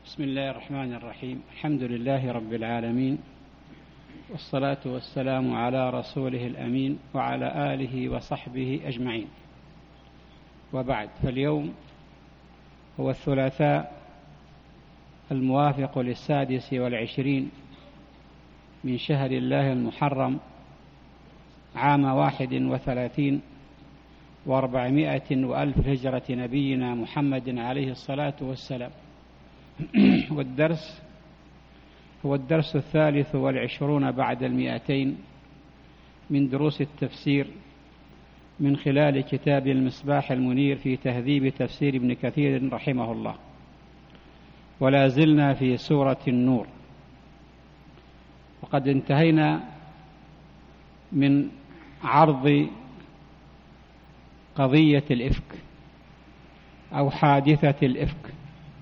بسم الله الرحمن الرحيم. الحمد لله رب العالمين، والصلاة والسلام على رسوله الأمين وعلى آله وصحبه أجمعين، وبعد. فاليوم هو الثلاثاء الموافق 26 من شهر الله المحرم عام 31 و400 وألف هجرة نبينا محمد عليه الصلاة والسلام. والدرس هو الدرس 23 بعد 200 من دروس التفسير من خلال كتاب المصباح المنير في تهذيب تفسير ابن كثير رحمه الله، ولا زلنا في سورة النور، وقد انتهينا من عرض قضية الإفك أو حادثة الإفك،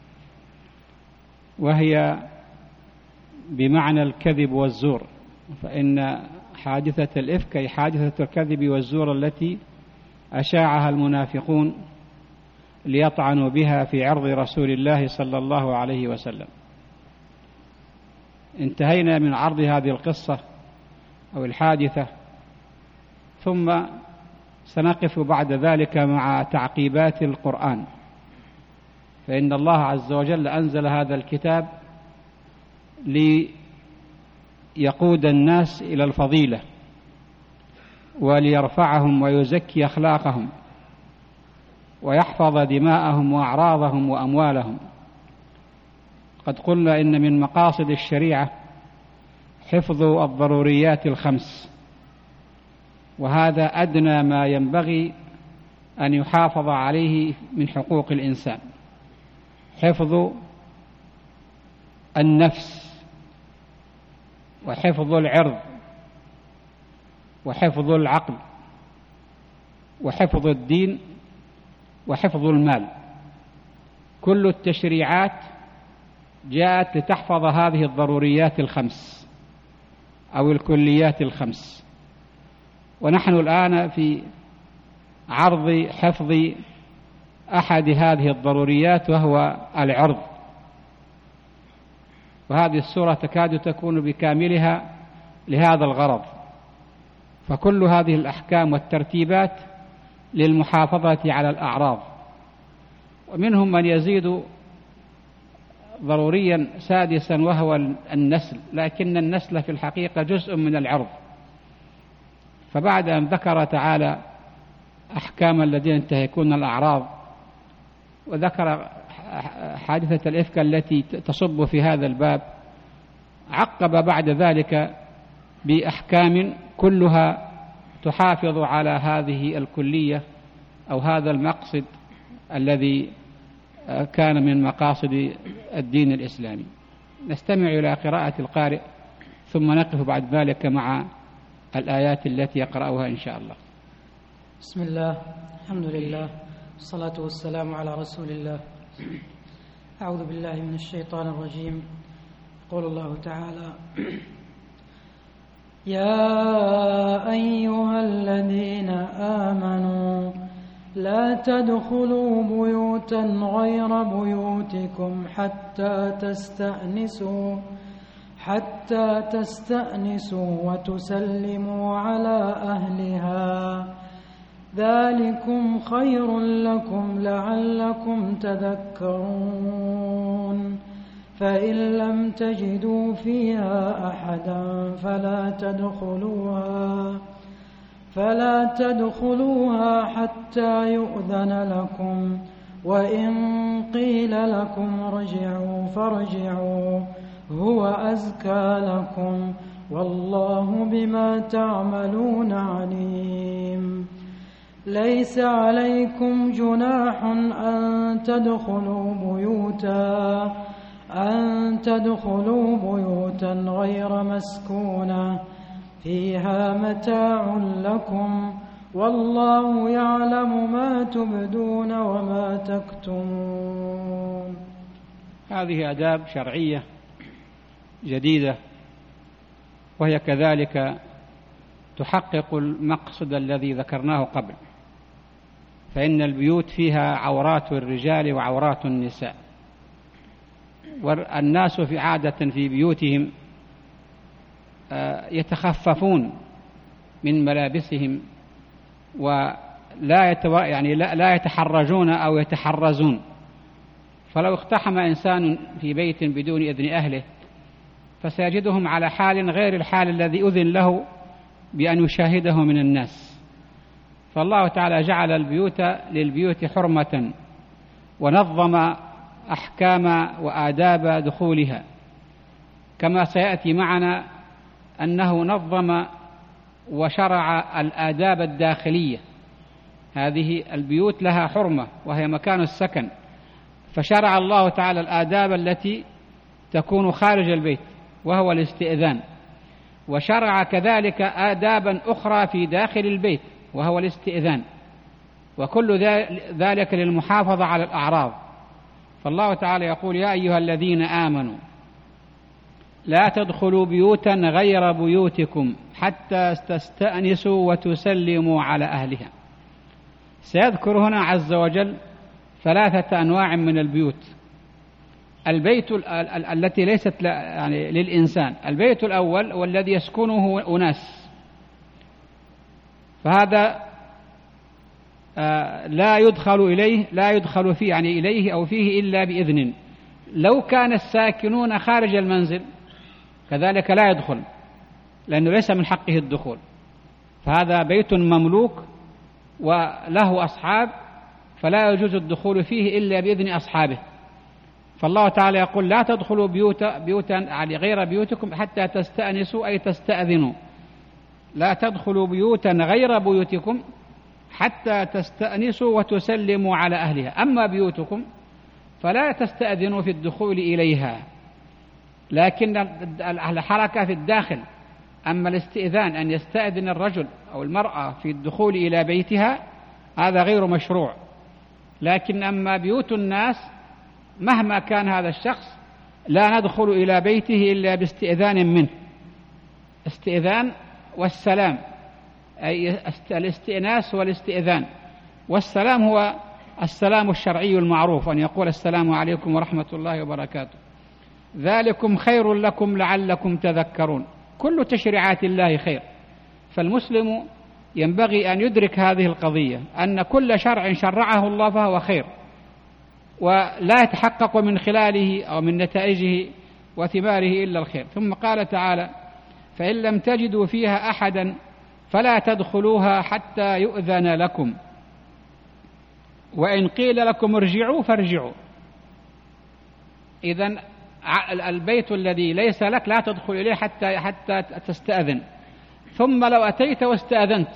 وهي بمعنى الكذب والزور. فإن حادثة الإفك أي حادثة الكذب والزور التي أشاعها المنافقون ليطعنوا بها في عرض رسول الله صلى الله عليه وسلم. انتهينا من عرض هذه القصة أو الحادثة، ثم سنقف بعد ذلك مع تعقيبات القرآن، فإن الله عز وجل أنزل هذا الكتاب ليقود الناس إلى الفضيلة وليرفعهم ويزكي أخلاقهم ويحفظ دماءهم وأعراضهم وأموالهم. قد قلنا إن من مقاصد الشريعة حفظ الضروريات الخمس، وهذا أدنى ما ينبغي أن يحافظ عليه من حقوق الإنسان: حفظ النفس، وحفظ العرض، وحفظ العقل، وحفظ الدين، وحفظ المال. كل التشريعات جاءت لتحفظ هذه الضروريات الخمس أو الكليات الخمس، ونحن الآن في عرض حفظ أحد هذه الضروريات، وهو العرض. وهذه السورة تكاد تكون بكاملها لهذا الغرض، فكل هذه الأحكام والترتيبات للمحافظة على الأعراض. ومنهم من يزيد ضروريا سادسا وهو النسل، لكن النسل في الحقيقة جزء من العرض. فبعد أن ذكر تعالى أحكام الذين ينتهكون الأعراض، وذكر حادثة الإفك التي تصب في هذا الباب، عقب بعد ذلك بأحكام كلها تحافظ على هذه الكلية أو هذا المقصد الذي كان من مقاصد الدين الإسلامي. نستمع إلى قراءة القارئ، ثم نقف بعد ذلك مع الآيات التي يقرأها إن شاء الله. بسم الله، الحمد لله، والصلاة والسلام على رسول الله. أعوذ بالله من الشيطان الرجيم. قول الله تعالى: يا أيها الذين آمنوا لا تدخلوا بيوتا غير بيوتكم حتى تستأنسوا وتسلموا على أهلها، ذلكم خير لكم لعلكم تذكرون. فإن لم تجدوا فيها أحدا فلا تدخلوها حتى يؤذن لكم، وإن قيل لكم ارجعوا فارجعوا هو أزكى لكم، والله بما تعملون عليم. ليس عليكم جناح أن تدخلوا بيوتا غير مسكونة فيها متاع لكم، والله يعلم ما تبدون وما تكتمون. هذه آداب شرعية جديدة، وهي كذلك تحقق المقصد الذي ذكرناه قبل، فإن البيوت فيها عورات الرجال وعورات النساء، والناس في عادة في بيوتهم يتخففون من ملابسهم ولا لا يتحرجون أو يتحرزون. فلو اقتحم إنسان في بيت بدون إذن أهله فسيجدهم على حال غير الحال الذي أذن له بأن يشاهده من الناس. فالله تعالى جعل البيوت للبيوت حرمة ونظم أحكام وآداب دخولها، كما سيأتي معنا أنه نظم وشرع الآداب الداخلية. هذه البيوت لها حرمة وهي مكان السكن، فشرع الله تعالى الآداب التي تكون خارج البيت وهو الاستئذان، وشرع كذلك آدابا أخرى في داخل البيت وهو الاستئذان، وكل ذلك للمحافظة على الأعراض. فالله تعالى يقول: يا أيها الذين آمنوا لا تدخلوا بيوتا غير بيوتكم حتى تستأنسوا وتسلموا على أهلها. سيذكر هنا عز وجل 3 أنواع من البيوت. البيت التي ليست يعني للإنسان، البيت الأول والذي يسكنه أناس، فهذا لا يدخل فيه يعني إليه أو فيه إلا بإذن. لو كان الساكنون خارج المنزل كذلك لا يدخل، لأنه ليس من حقه الدخول، فهذا بيت مملوك وله أصحاب، فلا يجوز الدخول فيه إلا بإذن أصحابه. فالله تعالى يقول: لا تدخلوا بيوتا يعني غير بيوتكم حتى تستأنسوا أي تستأذنوا. لا تدخلوا بيوتا غير بيوتكم حتى تستأنسوا وتسلموا على أهلها. أما بيوتكم فلا تستأذنوا في الدخول إليها، لكن الحركة في الداخل. أما الاستئذان أن يستأذن الرجل أو المرأة في الدخول إلى بيتها هذا غير مشروع. لكن أما بيوت الناس مهما كان هذا الشخص لا ندخل إلى بيته إلا باستئذان منه. استئذان والسلام، أي الاستئناس والاستئذان. والسلام هو السلام الشرعي المعروف، أن يقول: السلام عليكم ورحمة الله وبركاته، ذلكم خير لكم لعلكم تذكرون. كل تشريعات الله خير، فالمسلم ينبغي أن يدرك هذه القضية، أن كل شرع شرعه الله فهو خير، ولا يتحقق من خلاله أو من نتائجه وثماره إلا الخير. ثم قال تعالى: فإن لم تجدوا فيها أحدا فلا تدخلوها حتى يؤذن لكم، وإن قيل لكم ارجعوا فارجعوا. إذن البيت الذي ليس لك لا تدخل إليه حتى تستأذن. ثم لو أتيت واستأذنت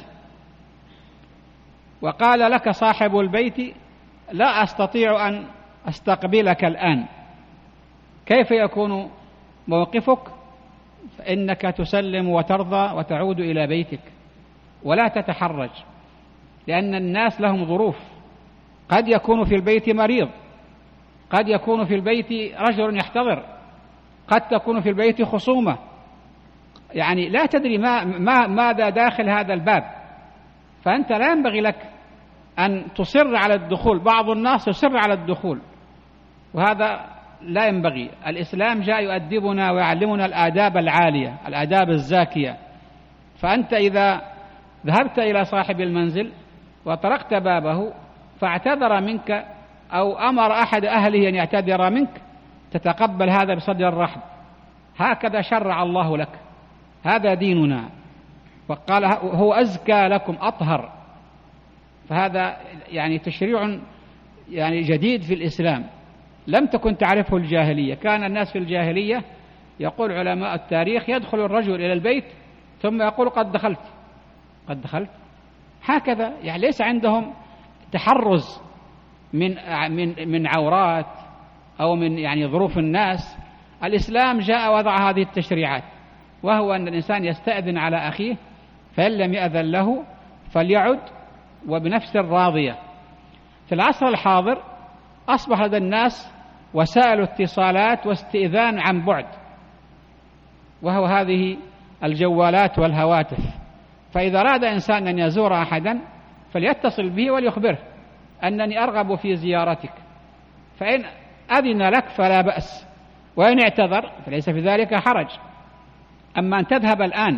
وقال لك صاحب البيت: لا أستطيع أن أستقبلك الآن، كيف يكون موقفك؟ فإنك تسلم وترضى وتعود إلى بيتك ولا تتحرج، لأن الناس لهم ظروف. قد يكون في البيت مريض، قد يكون في البيت رجل يحتضر، قد تكون في البيت خصومة، يعني لا تدري ماذا داخل هذا الباب، فأنت لا ينبغي لك أن تصر على الدخول. بعض الناس يصر على الدخول وهذا لا ينبغي. الإسلام جاء يؤدبنا ويعلمنا الآداب العالية، الآداب الزاكية. فأنت إذا ذهبت إلى صاحب المنزل وطرقت بابه فاعتذر منك أو أمر أحد أهله أن يعتذر منك، تتقبل هذا بصدر الرحب. هكذا شرع الله لك، هذا ديننا، وقال: هو أزكى لكم أطهر. فهذا يعني تشريع يعني جديد في الإسلام لم تكن تعرفه الجاهلية. كان الناس في الجاهلية يقول علماء التاريخ: يدخل الرجل إلى البيت ثم يقول: قد دخلت. هكذا يعني ليس عندهم تحرز من عورات أو من يعني ظروف الناس. الإسلام جاء وضع هذه التشريعات، وهو أن الإنسان يستأذن على أخيه، فإن لم يأذن له فليعد وبنفس راضية. في العصر الحاضر أصبح لدى الناس وسائل اتصالات واستئذان عن بعد، وهو هذه الجوالات والهواتف. فإذا أراد إنسان أن يزور أحدا فليتصل به وليخبره: أنني أرغب في زيارتك، فإن أذن لك فلا بأس، وإن اعتذر فليس في ذلك حرج. أما أن تذهب الآن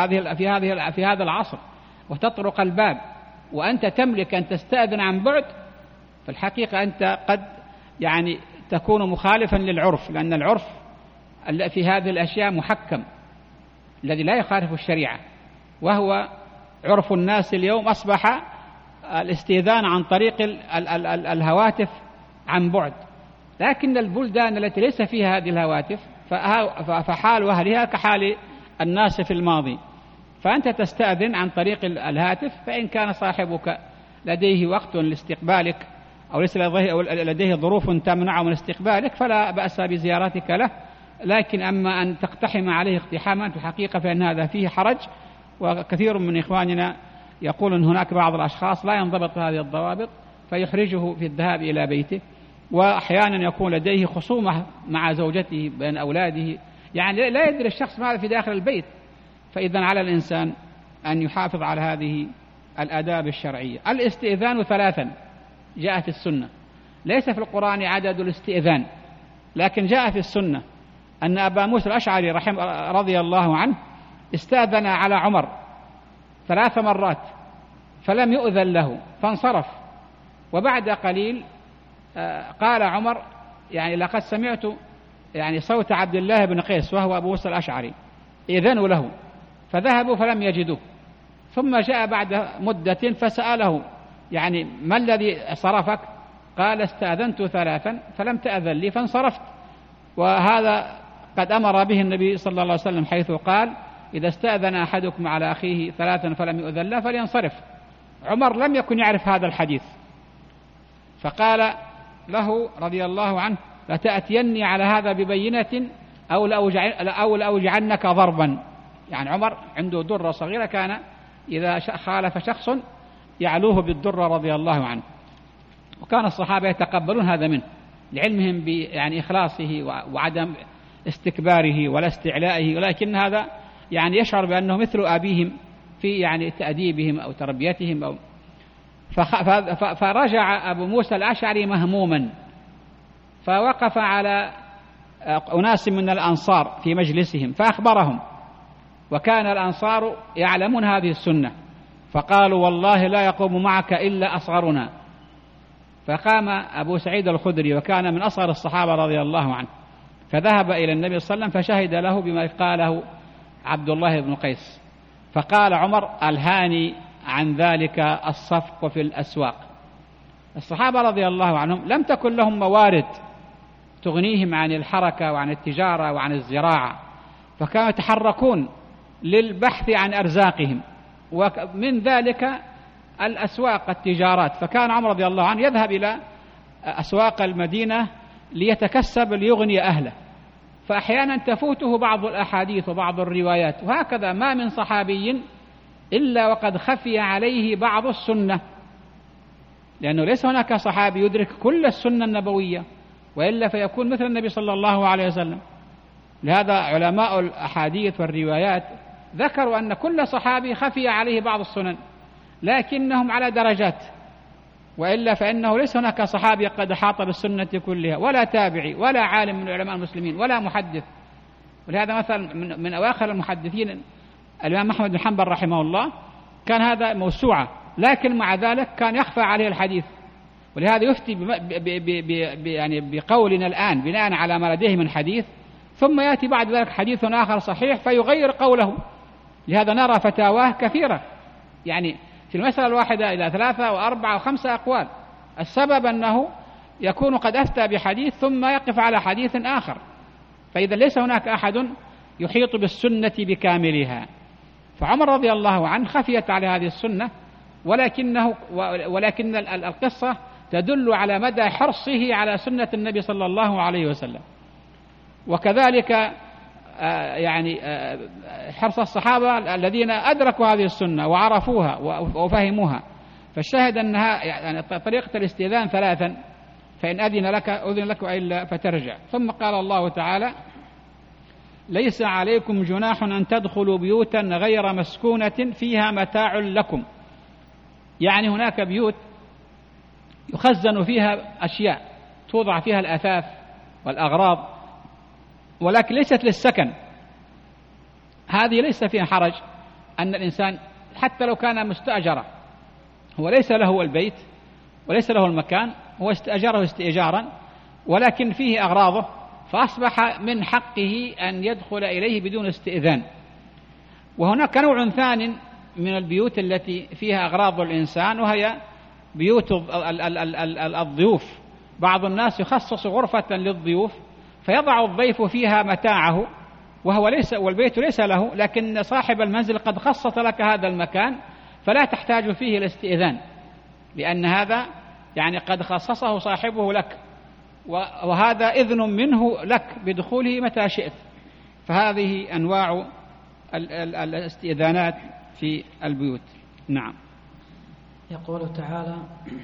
في هذا العصر وتطرق الباب وأنت تملك أن تستأذن عن بعد، فالحقيقة أنت قد يعني تكون مخالفا للعرف، لأن العرف في هذه الأشياء محكم الذي لا يخالف الشريعة، وهو عرف الناس اليوم أصبح الاستئذان عن طريق الهواتف عن بعد. لكن البلدان التي ليس فيها هذه الهواتف فحال أهلها كحال الناس في الماضي، فأنت تستأذن عن طريق الهاتف، فإن كان صاحبك لديه وقت لاستقبالك أو ليس لديه ظروف تمنعه من استقبالك فلا بأس بزيارتك له. لكن أما أن تقتحم عليه اقتحاما في الحقيقة فإن هذا فيه حرج، وكثير من إخواننا يقول أن هناك بعض الأشخاص لا ينضبط هذه الضوابط فيحرجه في الذهاب إلى بيته، وأحيانا يكون لديه خصومة مع زوجته بين أولاده، يعني لا يدري الشخص ماذا في داخل البيت. فإذا على الإنسان أن يحافظ على هذه الآداب الشرعية. الاستئذان 3 جاء في السنة، ليس في القرآن عدد الاستئذان، لكن جاء في السنة أن أبا موسى الأشعري رضي الله عنه استأذن على عمر 3 مرات فلم يؤذن له فانصرف، وبعد قليل قال عمر يعني لقد سمعت يعني صوت عبد الله بن قيس وهو أبو موسى الأشعري، إذنوا له، فذهبوا فلم يجدوه، ثم جاء بعد مدة فسأله يعني ما الذي صرفك؟ قال استأذنت 3 فلم تأذن لي فانصرفت. وهذا قد أمر به النبي صلى الله عليه وسلم حيث قال إذا استأذن أحدكم على أخيه 3 فلم يؤذن له فلينصرف. عمر لم يكن يعرف هذا الحديث، فقال له رضي الله عنه لتأتيني على هذا ببينة أو لأوجعنك ضربا. يعني عمر عنده درة صغيرة كان إذا خالف شخص يعلوه بالدرة رضي الله عنه، وكان الصحابة يتقبلون هذا منه لعلمهم يعني إخلاصه وعدم استكباره ولا استعلائه، ولكن هذا يعني يشعر بأنه مثل أبيهم في يعني تأديبهم أو تربيتهم فرجع أبو موسى الأشعري مهموما، فوقف على أناس من الأنصار في مجلسهم فأخبرهم، وكان الأنصار يعلمون هذه السنة، فقالوا والله لا يقوم معك إلا أصغرنا. فقام أبو سعيد الخدري وكان من أصغر الصحابة رضي الله عنه، فذهب إلى النبي صلى الله عليه وسلم فشهد له بما قاله عبد الله بن قيس، فقال عمر ألهاني عن ذلك الصفق في الأسواق. الصحابة رضي الله عنهم لم تكن لهم موارد تغنيهم عن الحركة وعن التجارة وعن الزراعة، فكانوا يتحركون للبحث عن أرزاقهم، ومن ذلك الأسواق التجارات. فكان عمر رضي الله عنه يذهب إلى أسواق المدينة ليتكسب ليغني أهله، فأحيانا تفوته بعض الأحاديث وبعض الروايات، وهكذا ما من صحابي إلا وقد خفي عليه بعض السنة، لأنه ليس هناك صحابي يدرك كل السنة النبوية، وإلا فيكون مثل النبي صلى الله عليه وسلم. لهذا علماء الأحاديث والروايات ذكروا أن كل صحابي خفي عليه بعض السنن، لكنهم على درجات، وإلا فإنه ليس هناك صحابي قد أحاط بالسنة كلها، ولا تابعي ولا عالم من علماء المسلمين ولا محدث. ولهذا مثلا من أواخر المحدثين الإمام أحمد بن حنبل رحمه الله كان هذا موسوعة، لكن مع ذلك كان يخفى عليه الحديث، ولهذا يفتي يعني بقولنا الآن بناء على ما لديه من حديث، ثم يأتي بعد ذلك حديث آخر صحيح فيغير قوله. لهذا نرى فتاواه كثيرة، يعني في المسألة الواحدة إلى 3 و4 و5 أقوال. السبب أنه يكون قد أفتى بحديث ثم يقف على حديث آخر، فإذا ليس هناك أحد يحيط بالسنة بكاملها. فعمر رضي الله عنه خفيت على هذه السنة، ولكن القصة تدل على مدى حرصه على سنة النبي صلى الله عليه وسلم، وكذلك يعني حرص الصحابة الذين أدركوا هذه السنة وعرفوها وفهموها. فالشاهد أنها يعني طريقة الاستئذان 3، فإن أذن لك وإلا فترجع. ثم قال الله تعالى ليس عليكم جناح أن تدخلوا بيوتا غير مسكونة فيها متاع لكم، يعني هناك بيوت يخزن فيها أشياء توضع فيها الأثاث والأغراض ولكن ليست للسكن. هذه ليس فيها حرج أن الإنسان حتى لو كان مستأجرا، هو ليس له البيت وليس له المكان، هو استأجره استئجارا، ولكن فيه أغراضه، فأصبح من حقه أن يدخل إليه بدون استئذان. وهناك نوع ثاني من البيوت التي فيها أغراض الإنسان، وهي بيوت الضيوف. بعض الناس يخصص غرفة للضيوف فيضع الضيف فيها متاعه، والبيت ليس له، لكن صاحب المنزل قد خصص لك هذا المكان فلا تحتاج فيه الاستئذان، لأن هذا يعني قد خصصه صاحبه لك، وهذا إذن منه لك بدخوله متى شئت. فهذه أنواع الاستئذانات في البيوت. نعم. يقول تعالى: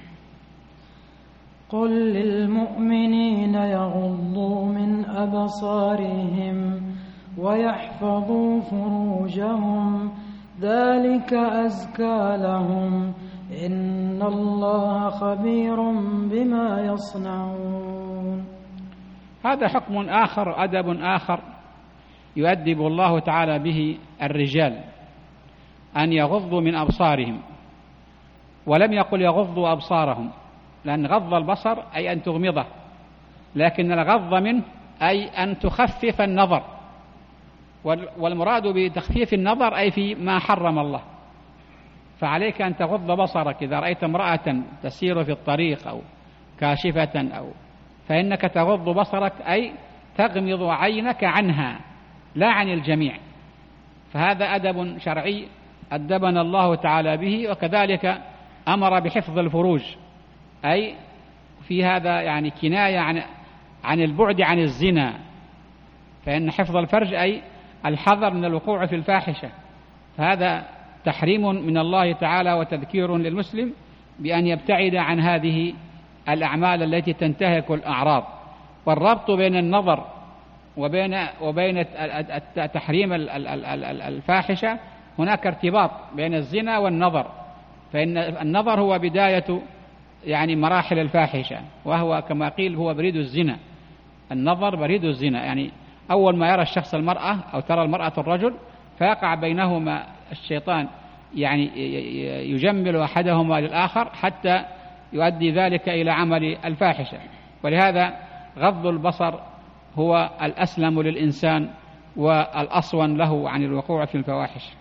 قل للمؤمنين يغضوا من أبصارهم ويحفظوا فروجهم ذلك أزكى لهم إن الله خبير بما يصنعون. هذا حكم آخر، أدب آخر يؤدب الله تعالى به الرجال، أن يغضوا من أبصارهم، ولم يقل يغضوا أبصارهم، لأن غض البصر أي أن تغمضه، لكن الغض منه أي أن تخفف النظر، والمراد بتخفيف النظر أي في ما حرم الله. فعليك أن تغض بصرك إذا رأيت امرأة تسير في الطريق أو كاشفة فإنك تغض بصرك أي تغمض عينك عنها لا عن الجميع. فهذا أدب شرعي أدبنا الله تعالى به. وكذلك أمر بحفظ الفروج، أي في هذا يعني كناية عن البعد عن الزنا، فإن حفظ الفرج أي الحذر من الوقوع في الفاحشة. فهذا تحريم من الله تعالى وتذكير للمسلم بأن يبتعد عن هذه الأعمال التي تنتهك الأعراض. والربط بين النظر وبين تحريم الفاحشة، هناك ارتباط بين الزنا والنظر، فإن النظر هو بداية يعني مراحل الفاحشة، وهو كما قيل هو بريد الزنا. النظر بريد الزنا، يعني أول ما يرى الشخص المرأة أو ترى المرأة الرجل فيقع بينهما الشيطان، يعني يجمل أحدهما للآخر حتى يؤدي ذلك إلى عمل الفاحشة. ولهذا غض البصر هو الأسلم للإنسان والأصون له عن الوقوع في الفواحش.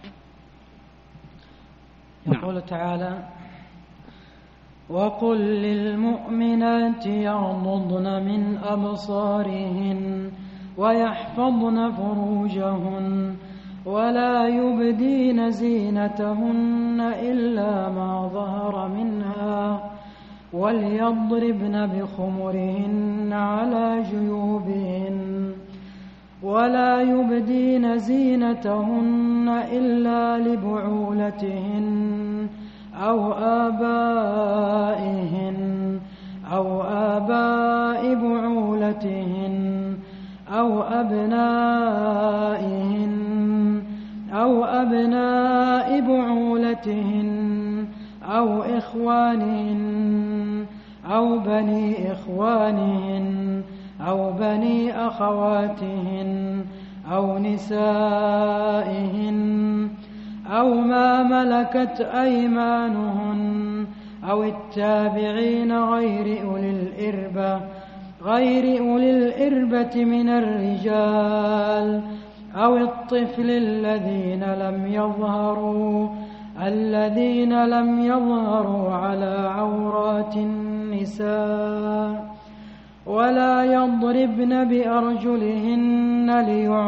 يقول تعالى: وقل للمؤمنات يغضضن من أبصارهن ويحفظن فروجهن ولا يبدين زينتهن إلا ما ظهر منها وليضربن بخمرهن على جيوبهن ولا يبدين زينتهن إلا لبعولتهن أو آباء بعولتهن أو أبناء بعولتهن أو إخوانهن أو بني إخوانهن أو بني أخواتهن أو نسائهن أو ما ملكت أيمانهن أو التابعين غير أولي الإربة من الرجال أو الطفل الذين لم يظهروا على عورات النساء ولا يضربن بأرجلهن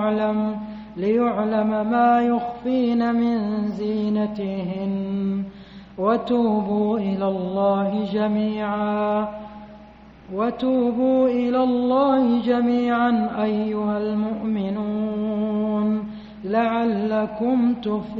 ليعلم ما يخفين من زينتهن وتوبوا إلى الله جميعا أيها المؤمنون لعلكم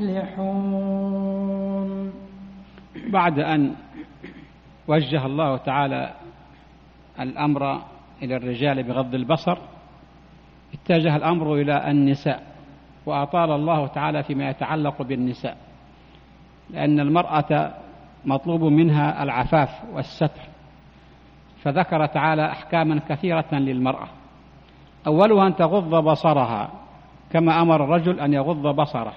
تفلحون. بعد أن وجه الله تعالى الأمر إلى الرجال بغض البصر، اتجه الأمر إلى النساء، وأطال الله تعالى فيما يتعلق بالنساء، لأن المرأة مطلوب منها العفاف والستر، فذكر تعالى أحكاما كثيرة للمرأة. أولها أن تغض بصرها كما أمر الرجل أن يغض بصره.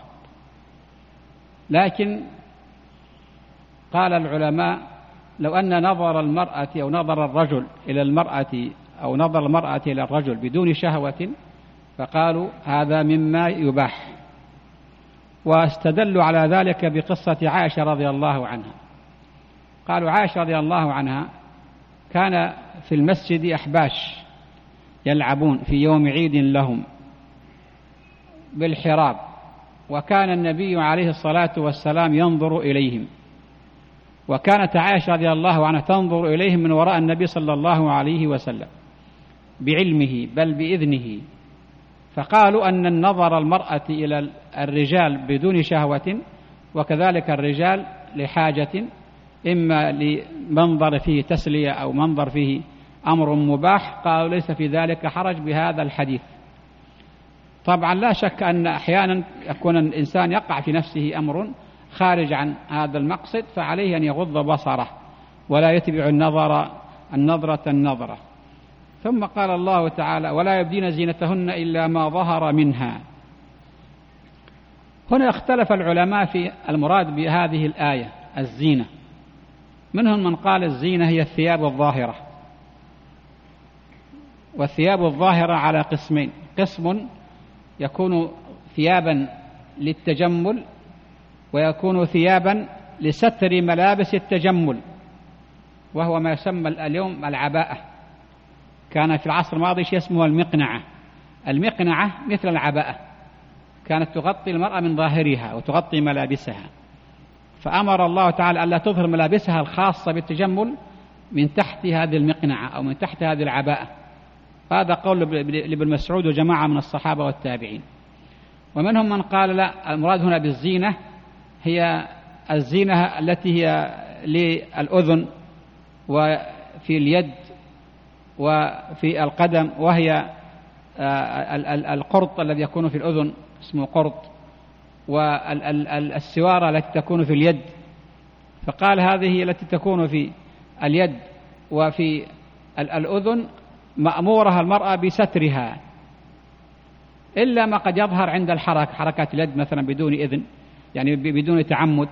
لكن قال العلماء لو أن نظر المرأة أو نظر الرجل إلى المرأة أو نظر المرأة إلى الرجل بدون شهوة فقالوا هذا مما يباح، واستدلوا على ذلك بقصة عائشة رضي الله عنها. قالوا عائشة رضي الله عنها كان في المسجد أحباش يلعبون في يوم عيد لهم بالحراب، وكان النبي عليه الصلاة والسلام ينظر إليهم، وكانت عائشة رضي الله عنها تنظر إليهم من وراء النبي صلى الله عليه وسلم بعلمه بل بإذنه. فقالوا أن النظر المرأة إلى الرجال بدون شهوة وكذلك الرجال لحاجة، إما لمنظر فيه تسلية أو منظر فيه أمر مباح، قالوا ليس في ذلك حرج بهذا الحديث. طبعا لا شك أن أحيانا يكون الإنسان يقع في نفسه أمر خارج عن هذا المقصد، فعليه أن يغض بصره ولا يتبع النظرة. ثم قال الله تعالى ولا يبدين زينتهن إلا ما ظهر منها. هنا اختلف العلماء في المراد بهذه الآية الزينة. منهم من قال الزينة هي الثياب الظاهرة، والثياب الظاهرة على قسمين: قسم يكون ثيابا للتجمل، ويكون ثيابا لستر ملابس التجمل، وهو ما يسمى اليوم العباءة. كان في العصر الماضي شيء اسمه المقنعة. المقنعة مثل العباءة، كانت تغطي المرأة من ظاهرها وتغطي ملابسها، فأمر الله تعالى ألا تظهر ملابسها الخاصة بالتجمل من تحت هذه المقنعة أو من تحت هذه العباءة. هذا قول لابن مسعود وجماعة من الصحابة والتابعين. ومنهم من قال لا، المراد هنا بالزينة هي الزينة التي هي للأذن وفي اليد وفي القدم، وهي القرط الذي يكون في الأذن اسمه قرط، والسوارة التي تكون في اليد. فقال هذه التي تكون في اليد وفي الأذن مأمورها المرأة بسترها، إلا ما قد يظهر عند الحركة، حركات اليد مثلا بدون إذن، يعني بدون تعمد.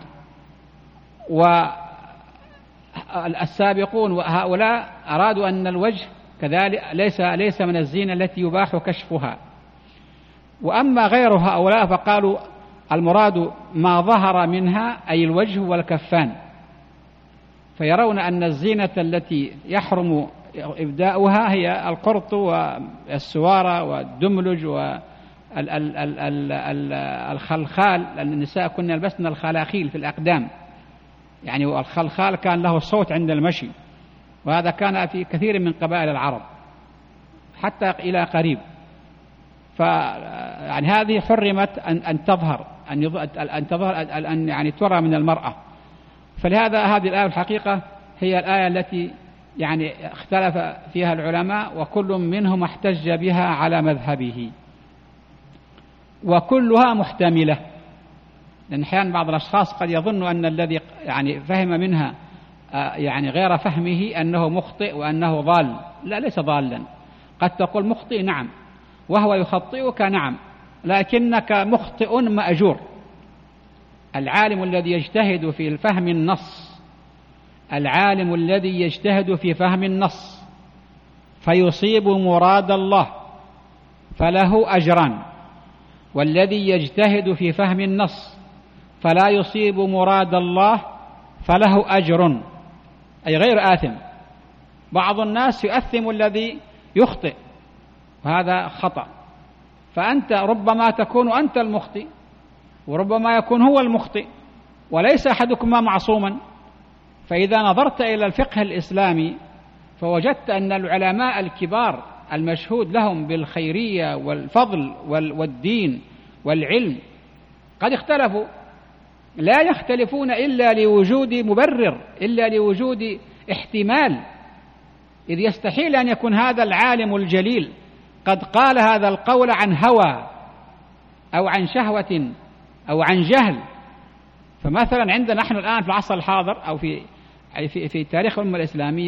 والسابقون وهؤلاء أرادوا أن الوجه كذلك ليس من الزينة التي يباح كشفها. وأما غير هؤلاء فقالوا المراد ما ظهر منها أي الوجه والكفان، فيرون أن الزينة التي يحرم إبداؤها هي القرط والسوارة والدملج والخلخال. النساء كن يلبسن الخلاخيل في الأقدام، يعني الخلخال كان له صوت عند المشي، وهذا كان في كثير من قبائل العرب حتى إلى قريب. يعني هذه حرمت أن تظهر أن يعني ترى من المرأة. فلهذا هذه الآية الحقيقة هي الآية التي يعني اختلف فيها العلماء، وكل منهم احتج بها على مذهبه، وكلها محتملة. لأن أحيانا بعض الأشخاص قد يظن أن الذي يعني فهم منها يعني غير فهمه أنه مخطئ وأنه ضال. لا، ليس ضالا. قد تقول مخطئ نعم، وهو يخطئك نعم، لكنك مخطئ مأجور. العالم الذي يجتهد في فهم النص، العالم الذي يجتهد في فهم النص فيصيب مراد الله فله أجران، والذي يجتهد في فهم النص فلا يصيب مراد الله فله أجر، أي غير آثم. بعض الناس يؤثم الذي يخطئ، وهذا خطأ. فأنت ربما تكون أنت المخطئ، وربما يكون هو المخطئ، وليس أحدكما معصوما. فإذا نظرت إلى الفقه الإسلامي فوجدت أن العلماء الكبار المشهود لهم بالخيرية والفضل والدين والعلم قد اختلفوا، لا يختلفون إلا لوجود مبرر، إلا لوجود احتمال، إذ يستحيل أن يكون هذا العالم الجليل قد قال هذا القول عن هوى أو عن شهوة أو عن جهل. فمثلا عندنا نحن الآن في العصر الحاضر أو في تاريخ الأمة الإسلامية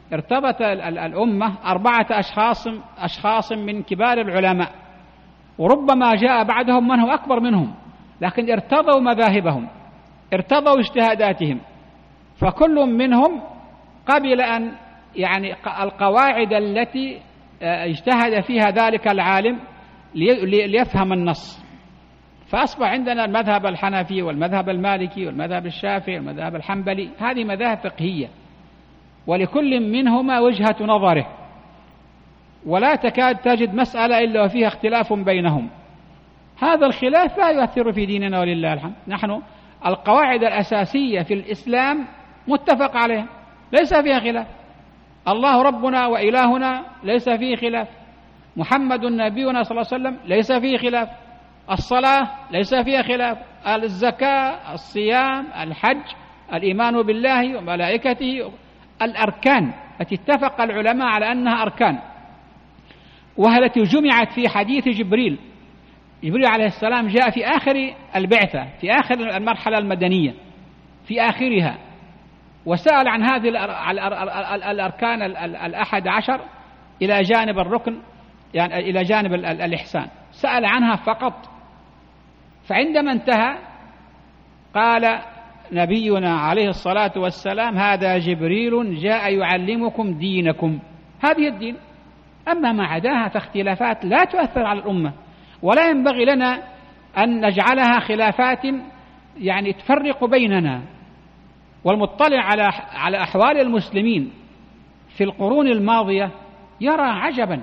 ارتبط الأمة 4 أشخاص من كبار العلماء، وربما جاء بعدهم من هو أكبر منهم، لكن ارتضوا مذاهبهم، ارتضوا اجتهاداتهم، فكل منهم قبل أن يعني القواعد التي اجتهد فيها ذلك العالم ليفهم النص. فأصبح عندنا المذهب الحنفي والمذهب المالكي والمذهب الشافعي والمذهب الحنبلي، هذه مذاهب فقهية، ولكل منهما وجهة نظره، ولا تكاد تجد مسألة إلا وفيها اختلاف بينهم. هذا الخلاف لا يؤثر في ديننا ولله الحمد. نحن القواعد الأساسية في الإسلام متفق عليها، ليس فيها خلاف. الله ربنا وإلهنا ليس فيه خلاف، محمد نبينا صلى الله عليه وسلم ليس فيه خلاف، الصلاة ليس فيها خلاف، الزكاة، الصيام، الحج، الإيمان بالله وملائكته، الأركان التي اتفق العلماء على أنها أركان، وهي التي جمعت في حديث جبريل عليه السلام، جاء في آخر البعثة، في آخر المرحلة المدنية، في آخرها، وسأل عن هذه الأركان 11 إلى جانب الركن، يعني إلى جانب الإحسان، سأل عنها فقط. فعندما انتهى قال نبينا عليه الصلاة والسلام: هذا جبريل جاء يعلمكم دينكم، هذه الدين. أما ما عداها فاختلافات لا تؤثر على الأمة، ولا ينبغي لنا أن نجعلها خلافات يعني تفرق بيننا. والمطلع على أحوال المسلمين في القرون الماضية يرى عجبا،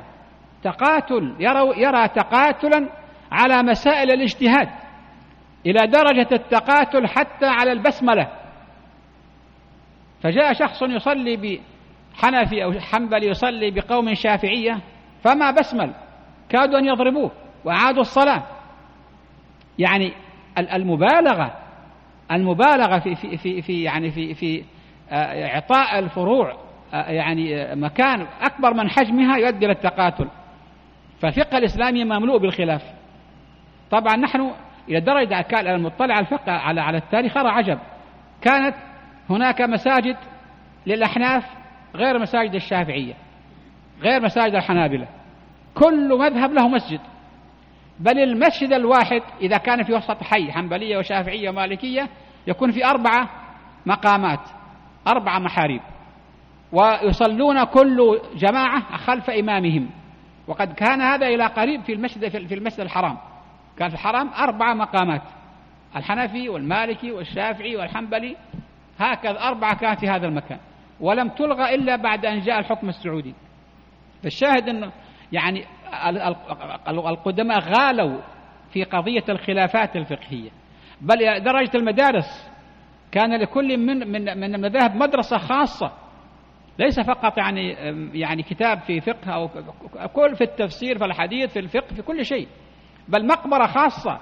يرى تقاتلا على مسائل الاجتهاد، إلى درجة التقاتل حتى على البسملة. فجاء شخص يصلي بحنفي أو حنبلي، يصلي بقوم شافعية، فما بسمل، كادوا أن يضربوه وأعادوا الصلاة. يعني المبالغة في إعطاء الفروع يعني مكان أكبر من حجمها يؤدي إلى التقاتل. فالفقه الإسلامي مملوء بالخلاف. طبعا نحن إلى درجة كان المطلع الفقه على التاريخ أرى عجب، كانت هناك مساجد للأحناف غير مساجد الشافعية، غير مساجد الحنابلة، كل مذهب له مسجد، بل المسجد الواحد إذا كان في وسط حي حنبلية وشافعية ومالكية يكون في 4 مقامات، 4 محاريب، ويصلون كل جماعة خلف إمامهم. وقد كان هذا إلى قريب في المسجد الحرام، كان في الحرام 4 مقامات، الحنفي والمالكي والشافعي والحنبلي، هكذا 4 كانت في هذا المكان، ولم تلغى إلا بعد أن جاء الحكم السعودي. فالشاهد أنه يعني القدماء غالوا في قضية الخلافات الفقهية، بل درجة المدارس كان لكل من المذاهب مدرسة خاصة، ليس فقط يعني كتاب في فقه أو كل في التفسير، في الحديث، في الفقه، في كل شيء، بل مقبرة خاصة.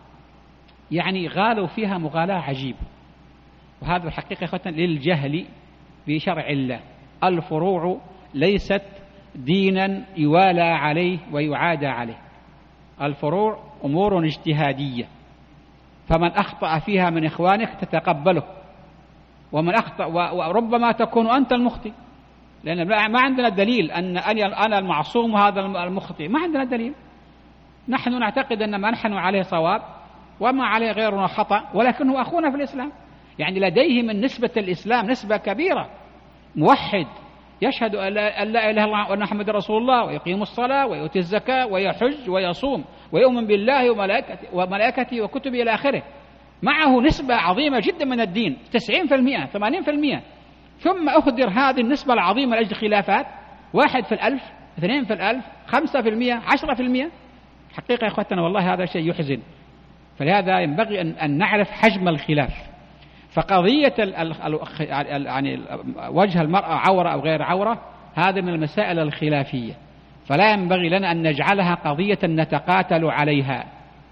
يعني غالوا فيها مغالاة عجيبة. وهذا الحقيقة إخوة للجهل بشرع الله. الفروع ليست دينا يوالى عليه ويعادى عليه، الفروع أمور اجتهادية، فمن أخطأ فيها من إخوانك تتقبله، ومن أخطأ وربما تكون أنت المخطئ، لأن ما عندنا دليل أن أنا المعصوم وهذا المخطئ، ما عندنا دليل. نحن نعتقد أن ما نحن عليه صواب وما عليه غيرنا خطأ، ولكنه أخونا في الإسلام. يعني لديه من نسبة الإسلام نسبة كبيرة، موحد يشهد أن لا إله إلا الله وأن محمد رسول الله، ويقيم الصلاة ويؤتي الزكاة ويحج ويصوم ويؤمن بالله وملائكته وكتبه إلى آخره، معه نسبة عظيمة جدا من الدين، 90% 80%، ثم أهدر هذه النسبة العظيمة لأجل خلافات، 1 في 1000، 2 في 1000، 5%، 10%. حقيقة يا إخوتنا والله هذا شيء يحزن. فلهذا ينبغي أن نعرف حجم الخلاف. فقضية يعني وجه المرأة عورة أو غير عورة، هذا من المسائل الخلافية، فلا ينبغي لنا أن نجعلها قضية نتقاتل عليها.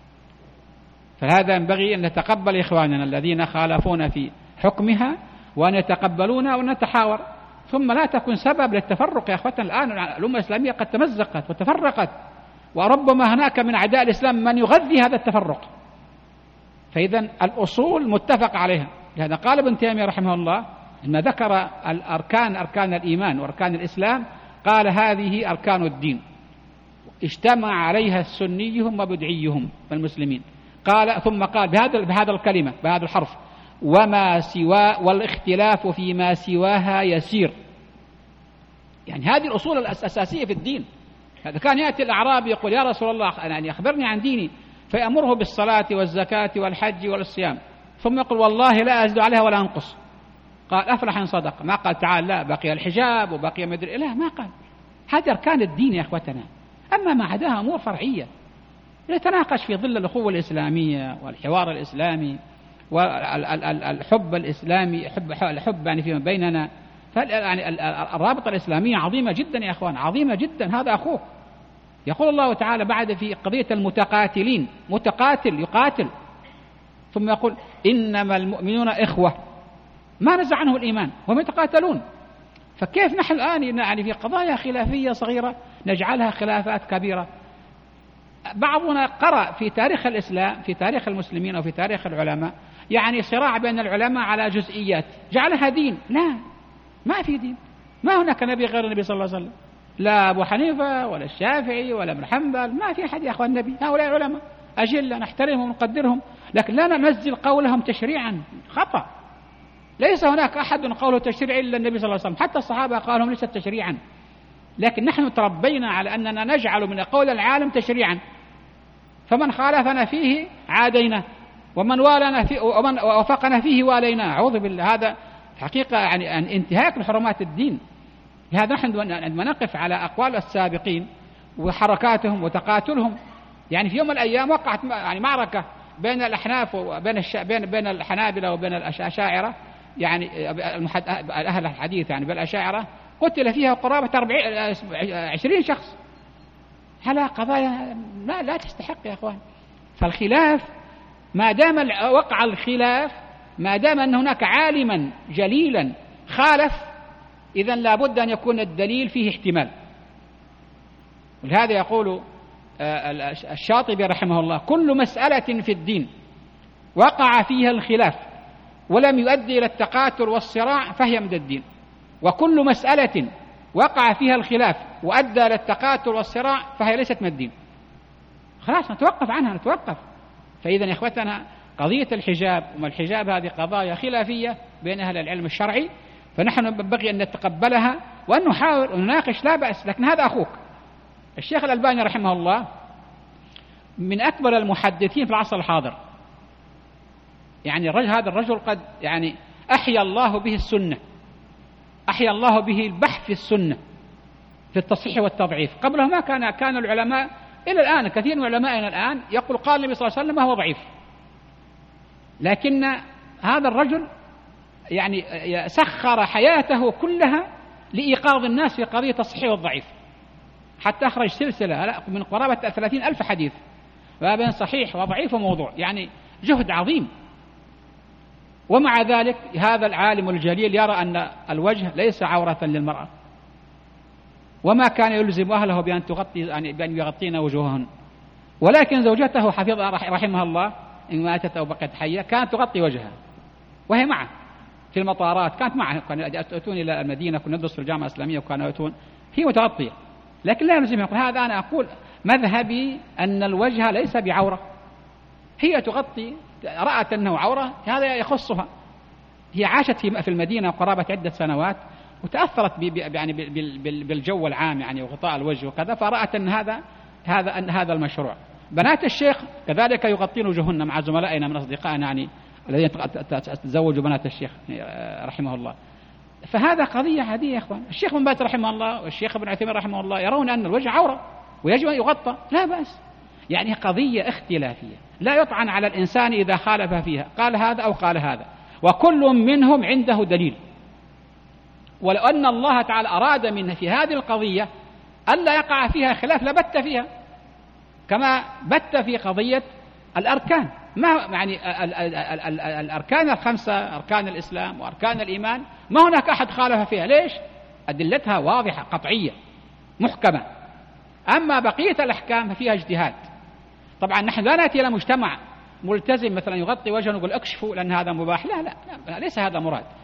فهذا ينبغي أن نتقبل إخواننا الذين خالفون في حكمها، وأن يتقبلونا ونتحاور، ثم لا تكون سبب للتفرق. يا أخوتنا الآن الأمة الإسلامية قد تمزقت وتفرقت، وربما هناك من أعداء الإسلام من يغذي هذا التفرق. فإذا الأصول متفق عليها. لهذا قال ابن تيمية رحمه الله: لما ذكر أركان الإيمان وأركان الإسلام قال هذه أركان الدين اجتمع عليها السنيهم وبدعيهم والمسلمين. قال ثم قال بهذا الكلمة بهذا الحرف: وما سوى والاختلاف فيما سواها يسير. يعني هذه الأصول الأساسية في الدين. هذا كان يأتي الأعرابي يقول: يا رسول الله يعني أخبرني عن ديني، فيأمره بالصلاة والزكاة والحج والصيام، ثم يقول: والله لا أزيد عليها ولا أنقص. قال: أفلح إن صدق. ما قال تعال لا بقي الحجاب وبقي مدري لا، ما قال. هذه أركان الدين يا أخوتنا. أما ما عداها أمور فرعية نتناقش في ظل الأخوة الإسلامية والحوار الإسلامي والحب الإسلامي، الحب يعني فيما بيننا. يعني الرابطة الإسلامية عظيمة جدا يا أخوان، عظيمة جدا. هذا أخوك. يقول الله تعالى بعد في قضية المتقاتلين: متقاتل يقاتل، ثم يقول: إنما المؤمنون إخوة، ما نزع عنه الإيمان وهم يتقاتلون. فكيف نحن الآن يعني في قضايا خلافية صغيرة نجعلها خلافات كبيرة؟ بعضنا قرأ في تاريخ الإسلام، في تاريخ المسلمين أو في تاريخ العلماء، يعني صراع بين العلماء على جزئيات جعلها دين. لا، ما في دين. ما هناك نبي غير النبي صلى الله عليه وسلم، لا أبو حنيفة ولا الشافعي ولا ابن حنبل، ما في أحد يا أخوان النبي. هؤلاء علماء أجل نحترمهم ونقدرهم، لكن لا ننزل قولهم تشريعا. خطأ. ليس هناك أحد قوله تشريع إلا النبي صلى الله عليه وسلم، حتى الصحابة قالوا ليست تشريعا، لكن نحن تربينا على أننا نجعل من قول العالم تشريعا، فمن خالفنا فيه عادينا، ومن والنا فيه ومن وافقنا فيه والينا. أعوذ بالله. هذا حقيقة يعني انتهاك لحرمات الدين. لهذا نحن عندما نقف على أقوال السابقين وحركاتهم وتقاتلهم، يعني في يوم من الأيام وقعت يعني معركة بين الأحناف وبين بين الحنابلة وبين الأشاعرة، يعني أهل الحديث يعني بالأشاعرة، قتل فيها قرابة 20 شخص على قضايا لا تستحق يا أخوان. فالخلاف ما دام وقع الخلاف، ما دام أن هناك عالما جليلا خالف، إذن لابد أن يكون الدليل فيه احتمال. ولهذا يقول الشاطبي رحمه الله: كل مسألة في الدين وقع فيها الخلاف ولم يؤدي إلى التقاتل والصراع فهي من الدين، وكل مسألة وقع فيها الخلاف وأدى إلى التقاتل والصراع فهي ليست من الدين. خلاص نتوقف عنها، نتوقف. فإذا يا إخوتنا قضية الحجاب وما الحجاب هذه قضايا خلافية بين أهل العلم الشرعي، فنحن ينبغي أن نتقبلها وأن نحاول ونناقش، لا بأس. لكن هذا أخوك. الشيخ الألباني رحمه الله من أكبر المحدثين في العصر الحاضر. يعني هذا الرجل قد يعني أحيا الله به السنة، أحيا الله به البحث في السنة في التصحيح والتضعيف. قبله ما كان العلماء إلى الآن كثير من علمائنا الآن يقول قال النبي صلى الله عليه وسلم هو ضعيف، لكن هذا الرجل يعني سخر حياته كلها لإيقاظ الناس في قضية الصحيح والضعيف، حتى أخرج سلسلة من قرابة 30,000 حديث ما بين صحيح وضعيف وموضوع، يعني جهد عظيم. ومع ذلك هذا العالم الجليل يرى أن الوجه ليس عورة للمرأة، وما كان يلزم أهله بأن بأن يغطين وجوههن، ولكن زوجته حفظها رحمها الله إن ماتت أو بقت حية كانت تغطي وجهها وهي معه في المطارات، كانت معه، كانوا يأتون إلى المدينة، كنا ندرس في الجامعة الإسلامية وكانوا يأتون، هي متغطية، لكن لا يلزم. يقول هذا أنا أقول مذهبي أن الوجه ليس بعورة، هي تغطي، رأت أنه عورة هذا يخصها. هي عاشت في المدينة قرابة عدة سنوات وتأثرت يعني بالجو العام يعني وغطاء الوجه وكذا، فرأت أن هذا المشروع. بنات الشيخ كذلك يغطين وجوهن مع زملائنا من أصدقائنا يعني الذين تزوجوا بنات الشيخ رحمه الله. فهذا قضية عادية يا إخوان. الشيخ بن باز رحمه الله والشيخ ابن عثيمين رحمه الله يرون أن الوجه عورة ويجب أن يغطى، لا بأس. يعني قضية اختلافية لا يطعن على الإنسان إذا خالف فيها، قال هذا أو قال هذا، وكل منهم عنده دليل. ولو أن الله تعالى أراد من في هذه القضية ألا يقع فيها خلاف لبت فيها، كما بت في قضية الأركان. ما يعني الأركان الخمسة، أركان الإسلام وأركان الإيمان، ما هناك أحد خالف فيها. ليش؟ أدلتها واضحة قطعية محكمة. أما بقية الأحكام ففيها اجتهاد. طبعا نحن لا نأتي إلى مجتمع ملتزم مثلا يغطي وجهه ونقول اكشفوا لأن هذا مباح، لا لا لا، ليس هذا مراد.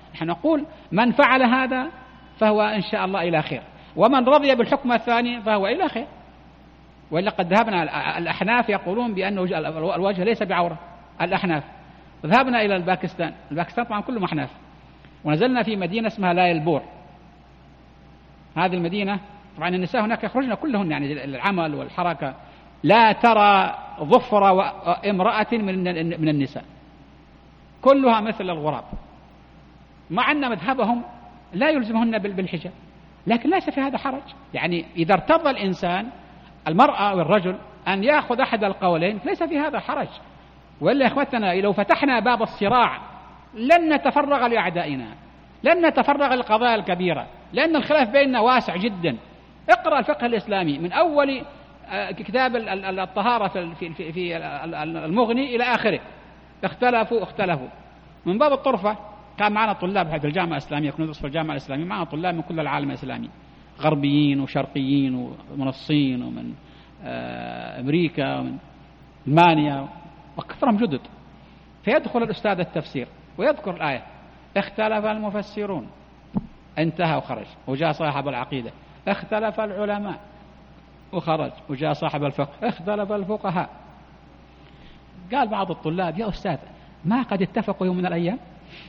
نحن نقول من فعل هذا فهو إن شاء الله إلى خير، ومن رضي بالحكم الثاني فهو إلى خير. وإلا قد ذهبنا الأحناف يقولون بأن الوجه ليس بعورة، الأحناف. ذهبنا إلى الباكستان طبعا كلهم أحناف، ونزلنا في مدينة اسمها لايلبور. هذه المدينة طبعا النساء هناك يخرجن كلهن يعني العمل والحركة، لا ترى ظفر امرأة من النساء، كلها مثل الغراب، مع أن مذهبهم لا يلزمهن بالحجاب، لكن ليس في هذا حرج. يعني إذا ارتضى الإنسان المرأة والرجل أن يأخذ أحد القولين ليس في هذا حرج. وإلا يا إخوتنا لو فتحنا باب الصراع لن نتفرغ لأعدائنا، لن نتفرغ للقضايا الكبيرة، لأن الخلاف بيننا واسع جدا. اقرأ الفقه الإسلامي من أول كتاب الطهارة في المغني إلى آخره، اختلفوا من باب الطرفة. كان معنا طلاب في الجامعة الإسلامية، كنا ندرس في الجامعة الإسلامية، معنا طلاب من كل العالم الإسلامي، غربيين وشرقيين ومن الصين ومن أمريكا ومن ألمانيا وكثرهم جدد. فيدخل الأستاذ التفسير ويذكر الآية اختلف المفسرون، انتهى وخرج، وجاء صاحب العقيدة اختلف العلماء وخرج، وجاء صاحب الفقه اختلف الفقهاء. قال بعض الطلاب يا أستاذ ما قد اتفقوا يوم من الأيام؟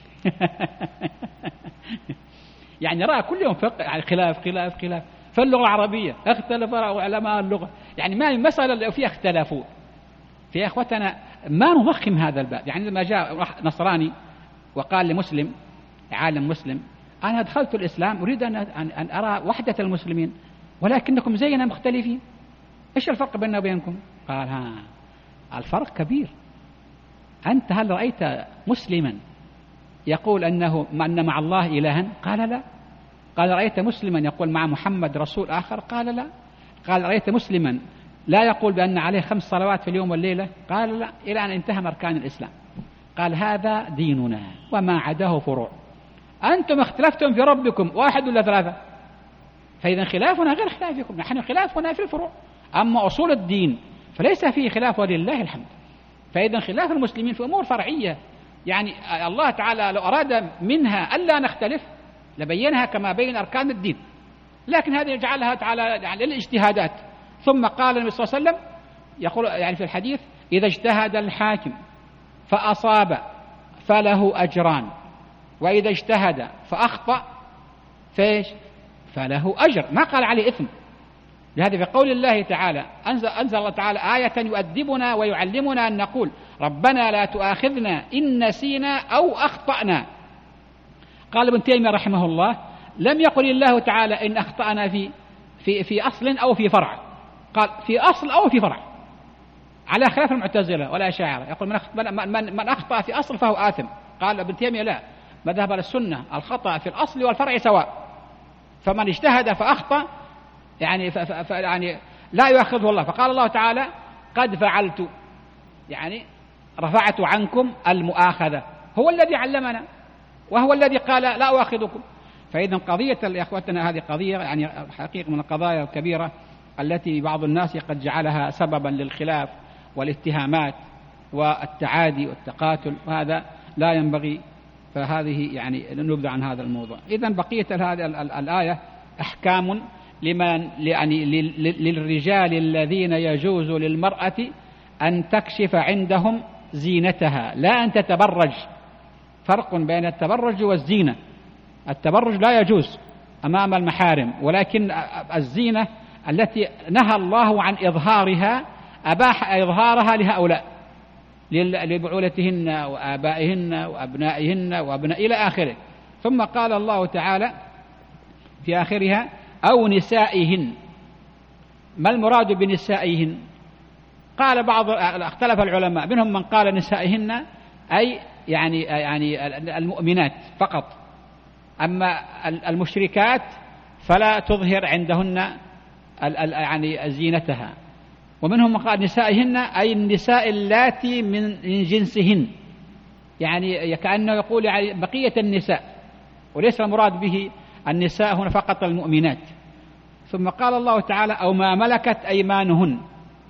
يعني رأى كل يوم فقه، يعني خلاف. فاللغة العربية اختلف علماء اللغة، يعني ما المسألة فيها اختلافوا. في أخوتنا ما نضخم هذا الباب. يعني لما جاء نصراني وقال لمسلم، عالم مسلم، أنا دخلت الإسلام أريد أن أرى وحدة المسلمين ولكنكم زينا مختلفين، إيش الفرق بيننا وبينكم؟ قال الفرق كبير. أنت هل رأيت مسلما يقول أن مع الله إلها؟ قال لا. قال رأيت مسلما يقول مع محمد رسول آخر؟ قال لا. قال رأيت مسلما لا يقول بأن عليه 5 صلوات في اليوم والليلة؟ قال لا، إلى أن انتهى أركان الإسلام. قال هذا ديننا وما عداه فروع. أنتم اختلفتم في ربكم 1 ولا 3، فإذا خلافنا غير خلافكم، نحن خلافنا في الفروع، أما أصول الدين فليس فيه خلاف ولله الحمد. فإذا خلاف المسلمين في أمور فرعية، يعني الله تعالى لو أراد منها ألا نختلف لبينها كما بين أركان الدين، لكن هذه يجعلها تعالى يعني للاجتهادات. ثم قال النبي صلى الله عليه وسلم يقول يعني في الحديث إذا اجتهد الحاكم فأصاب فله أجران، وإذا اجتهد فأخطأ فله أجر، ما قال عليه إثم. لهذا في قول الله تعالى أنزل الله تعالى آية يؤدبنا ويعلمنا أن نقول ربنا لا تؤاخذنا إن نسينا أو أخطأنا. قال ابن تيمية رحمه الله لم يقل الله تعالى إن أخطأنا في أصل أو في فرع، قال في أصل أو في فرع، على خلاف المعتزلة ولا أشاعرة يقول من أخطأ في أصل فهو آثم. قال ابن تيمية لا، مذهب السنة الخطأ في الأصل والفرع سواء، فمن اجتهد فأخطأ يعني لا يؤاخذه الله. فقال الله تعالى قد فعلت، يعني رفعت عنكم المؤاخذة، هو الذي علمنا وهو الذي قال لا أؤاخذكم. فإذا قضية يا أخوتنا هذه قضية يعني حقيقة من القضايا الكبيرة التي بعض الناس قد جعلها سببا للخلاف والاتهامات والتعادي والتقاتل، وهذا لا ينبغي. فهذه يعني نبدأ عن هذا الموضوع. إذن بقية هذه الآية أحكام يعني للرجال الذين يجوز للمرأة أن تكشف عندهم زينتها لا أن تتبرج. فرق بين التبرج والزينة. التبرج لا يجوز أمام المحارم، ولكن الزينة التي نهى الله عن إظهارها أباح إظهارها لهؤلاء لبعولتهن وآبائهن وأبنائهن وأبناء إلى آخره. ثم قال الله تعالى في آخرها أو نسائهن. ما المراد بنسائهن؟ قال اختلف العلماء، منهم من قال نسائهن أي يعني المؤمنات فقط، أما المشركات فلا تظهر عندهن يعني زينتها. ومنهم من قال نسائهن أي النساء اللاتي من جنسهن، يعني كأنه يقول يعني بقية النساء، وليس المراد به النساء هنا فقط المؤمنات. ثم قال الله تعالى أو ما ملكت أيمانهن.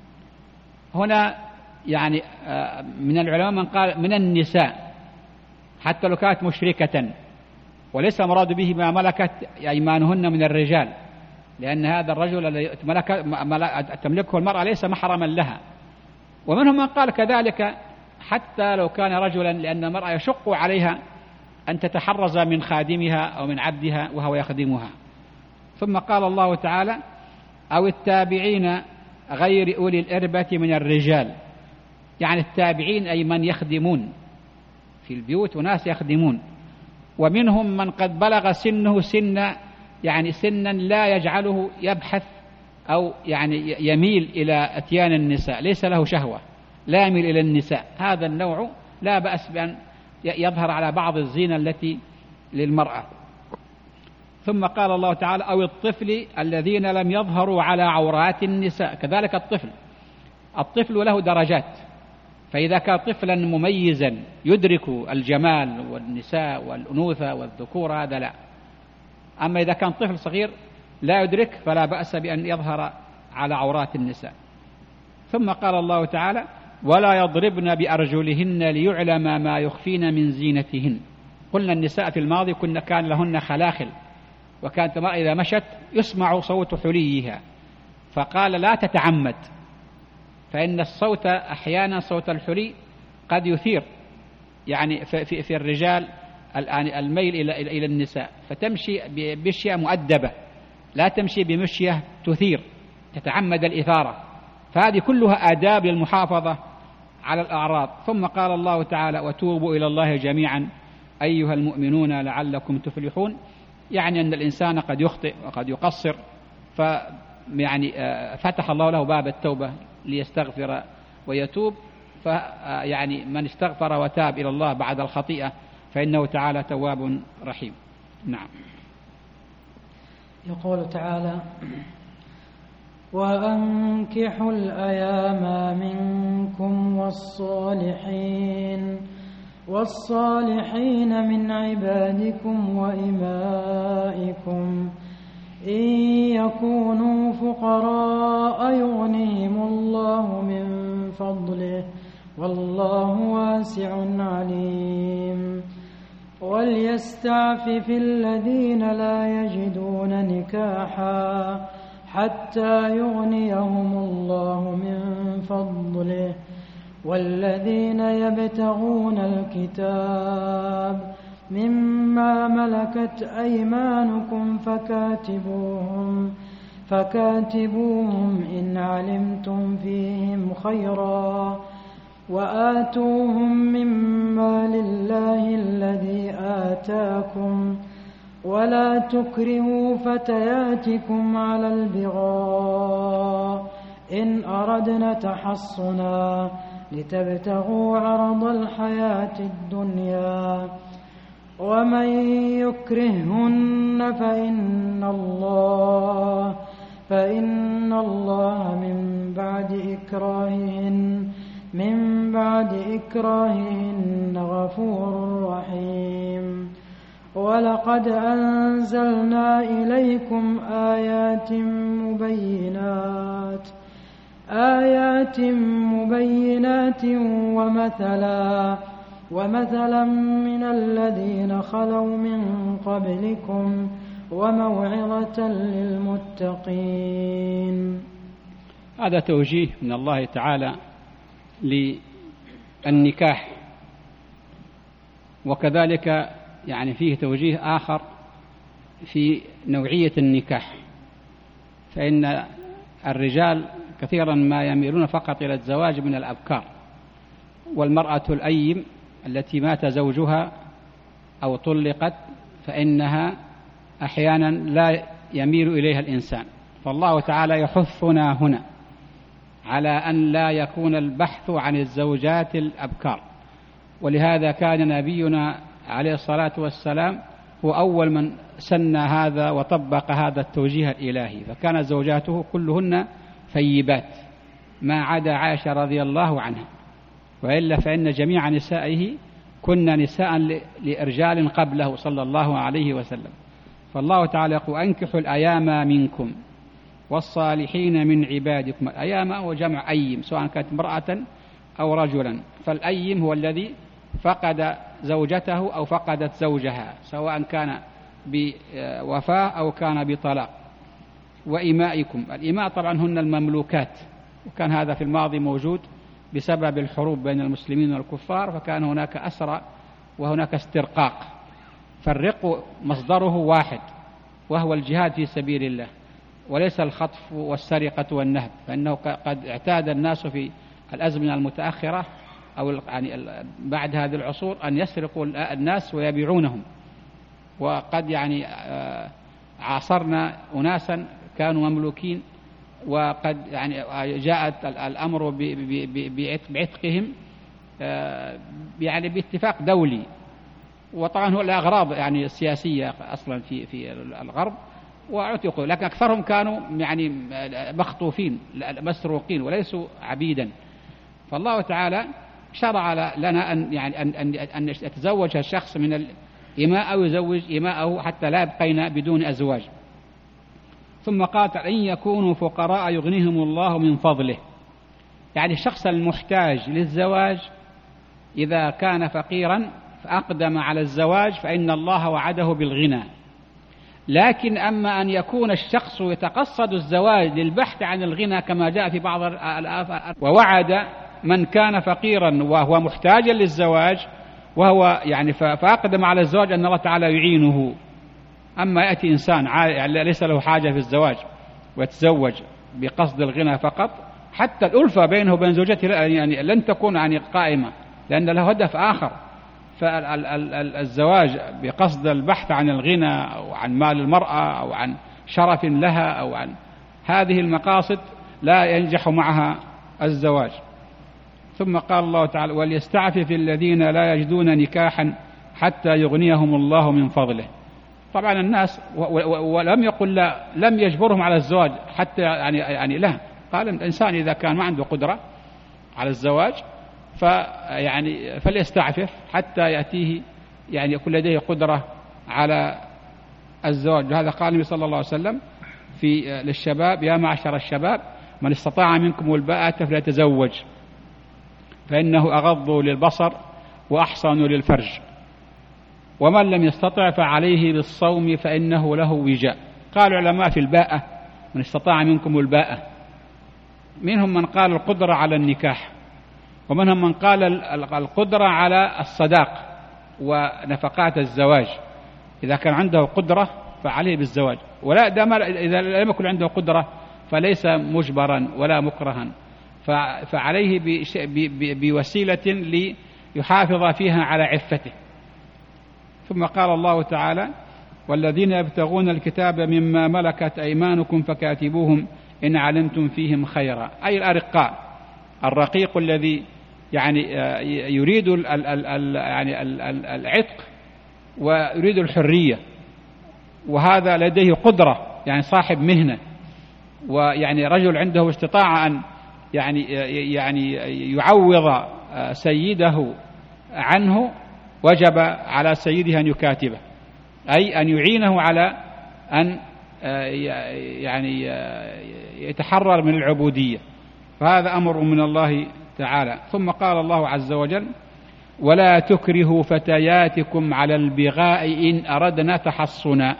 هنا يعني من العلماء من قال من النساء حتى لو كانت مشركة، وليس مراد به ما ملكت أيمانهن من الرجال، لأن هذا الرجل الذي تملكه المرأة ليس محرما لها. ومنهم من قال كذلك حتى لو كان رجلا، لأن المرأة يشق عليها أن تتحرز من خادمها أو من عبدها وهو يخدمها. ثم قال الله تعالى: أو التابعين غير أولي الإربة من الرجال، يعني التابعين أي من يخدمون في البيوت، وناس يخدمون. ومنهم من قد بلغ سنه يعني سنا لا يجعله يبحث أو يعني يميل إلى أتيان النساء، ليس له شهوة، لا يميل إلى النساء. هذا النوع لا بأس بأن يظهر على بعض الزينة التي للمرأة. ثم قال الله تعالى: أو الطفل الذين لم يظهروا على عورات النساء. كذلك الطفل له درجات، فإذا كان طفلا مميزا يدرك الجمال والنساء والأنوثة والذكور هذا لا. أما إذا كان طفل صغير لا يدرك فلا بأس بأن يظهر على عورات النساء. ثم قال الله تعالى: ولا يضربن بأرجلهن ليعلم ما يخفين من زينتهن. قلنا النساء في الماضي كان لهن خلاخل، وكانت المرأة إذا مشت يسمع صوت حليها، فقال لا تتعمد، فإن الصوت أحيانا صوت الحلي قد يثير يعني في الرجال الميل إلى النساء، فتمشي بمشية مؤدبة، لا تمشي بمشية تثير تتعمد الإثارة. فهذه كلها آداب للمحافظة على الأعراض. ثم قال الله تعالى: وتوبوا إلى الله جميعا أيها المؤمنون لعلكم تفلحون. يعني أن الإنسان قد يخطئ وقد يقصر، يعني فتح الله له باب التوبة ليستغفر ويتوب. يعني من استغفر وتاب إلى الله بعد الخطيئة فإنه تعالى تواب رحيم. نعم. يقول تعالى: وأنكحوا الأيام منكم والصالحين من عبادكم وإمائكم إن يكونوا فقراء يغنيهم الله من فضله والله واسع عليم. وليستعفف الذين لا يجدون نكاحا حتى يغنيهم الله من فضله والذين يبتغون الكتاب مما ملكت أيمانكم فكاتبوهم إن علمتم فيهم خيرا وآتوهم مما لله الذي آتاكم ولا تكرهوا فتياتكم على البغاء إن أردنا تحصنا لتبتغوا عرض الحياة الدنيا ومن يكرهن فإن الله من بعد إكراههن غفور رحيم. ولقد أنزلنا إليكم آيات مبينات ومثلا من الذين خلوا من قبلكم وموعظة للمتقين. هذا توجيه من الله تعالى للنكاح، وكذلك يعني فيه توجيه آخر في نوعية النكاح. فإن الرجال كثيرا ما يميلون فقط إلى الزواج من الأبكار، والمرأة الأيم التي مات زوجها أو طلقت فإنها أحيانا لا يميل إليها الإنسان. فالله تعالى يحثنا هنا على أن لا يكون البحث عن الزوجات الأبكار، ولهذا كان نبينا عليه الصلاة والسلام هو أول من سن هذا وطبق هذا التوجيه الإلهي، فكانت زوجاته كلهن ثيبات ما عدا عائشة رضي الله عنها، وإلا فإن جميع نسائه كن نساء لرجال قبله صلى الله عليه وسلم. فالله تعالى يقول: أنكحوا الأيام منكم والصالحين من عبادكم. الأيام هو جمع أيم، سواء كانت امرأة أو رجلا، فالأيم هو الذي فقد زوجته أو فقدت زوجها، سواء كان بوفاة أو كان بطلاق. وإمائكم، الإماء طبعا هن المملوكات، وكان هذا في الماضي موجود بسبب الحروب بين المسلمين والكفار، فكان هناك أسرى وهناك استرقاق. فالرق مصدره واحد وهو الجهاد في سبيل الله، وليس الخطف والسرقة والنهب، فإنه قد اعتاد الناس في الأزمنة المتأخرة أو يعني بعد هذه العصور أن يسرقوا الناس ويبيعونهم. وقد يعني عاصرنا أناسا كانوا مملوكين وقد يعني جاءت الأمر بعتقهم يعني باتفاق دولي. وطبعا هو الأغراض يعني السياسية أصلا في الغرب وعتقوا، لكن أكثرهم كانوا يعني مخطوفين مسروقين وليسوا عبيدا. فالله تعالى شرع لنا أن يتزوج الشخص من الإماء أو يزوج إماءه حتى لا يبقين بدون أزواج. ثم قال إن يكونوا فقراء يغنيهم الله من فضله، يعني الشخص المحتاج للزواج إذا كان فقيرا فأقدم على الزواج فإن الله وعده بالغنى. لكن أما أن يكون الشخص يتقصد الزواج للبحث عن الغنى كما جاء في بعض الآثار، ووعد من كان فقيرا وهو محتاجا للزواج وهو يعني فأقدم على الزواج أن الله تعالى يعينه. أما يأتي إنسان ليس له حاجة في الزواج ويتزوج بقصد الغنى فقط، حتى الألفة بينه وبين زوجته يعني لن تكون يعني قائمة، لأن له هدف آخر. فالزواج بقصد البحث عن الغنى أو عن مال المرأة أو عن شرف لها أو عن هذه المقاصد لا ينجح معها الزواج. ثم قال الله تعالى وليستعفف الذين لا يجدون نكاحا حتى يغنيهم الله من فضله. طبعا الناس ولم يقل لا، لم يجبرهم على الزواج حتى يعني لا، قال الإنسان إذا كان ما عنده قدرة على الزواج فليستعفف حتى يأتيه يعني يكون لديه قدرة على الزواج. هذا قال النبي صلى الله عليه وسلم للشباب يا معشر الشباب من استطاع منكم الباءة فليتزوج فإنه أغض للبصر وأحصن للفرج، ومن لم يستطع فعليه بالصوم فإنه له وجاء. قال العلماء في الباءة من استطاع منكم الباءة، منهم من قال القدرة على النكاح، ومنهم من قال القدرة على الصداق ونفقات الزواج. إذا كان عنده قدرة فعليه بالزواج، ولا دام إذا لم يكن عنده قدرة فليس مجبرا ولا مكرها، فعليه بوسيلة ليحافظ فيها على عفته. ثم قال الله تعالى والذين يبتغون الكتاب مما ملكت أيمانكم فكاتبوهم إن علمتم فيهم خيرا، أي الأرقاء. الرقيق الذي يعني يريد يعني العتق ويريد الحرية، وهذا لديه قدرة يعني صاحب مهنة، ويعني رجل عنده استطاعة أن يعني يعوض سيده عنه، وجب على سيده أن يكاتبه، أي أن يعينه على أن يعني يتحرر من العبودية. فهذا أمر من الله تعالى. ثم قال الله عز وجل ولا تكرهوا فتياتكم على البغاء إن أردنا تحصنا.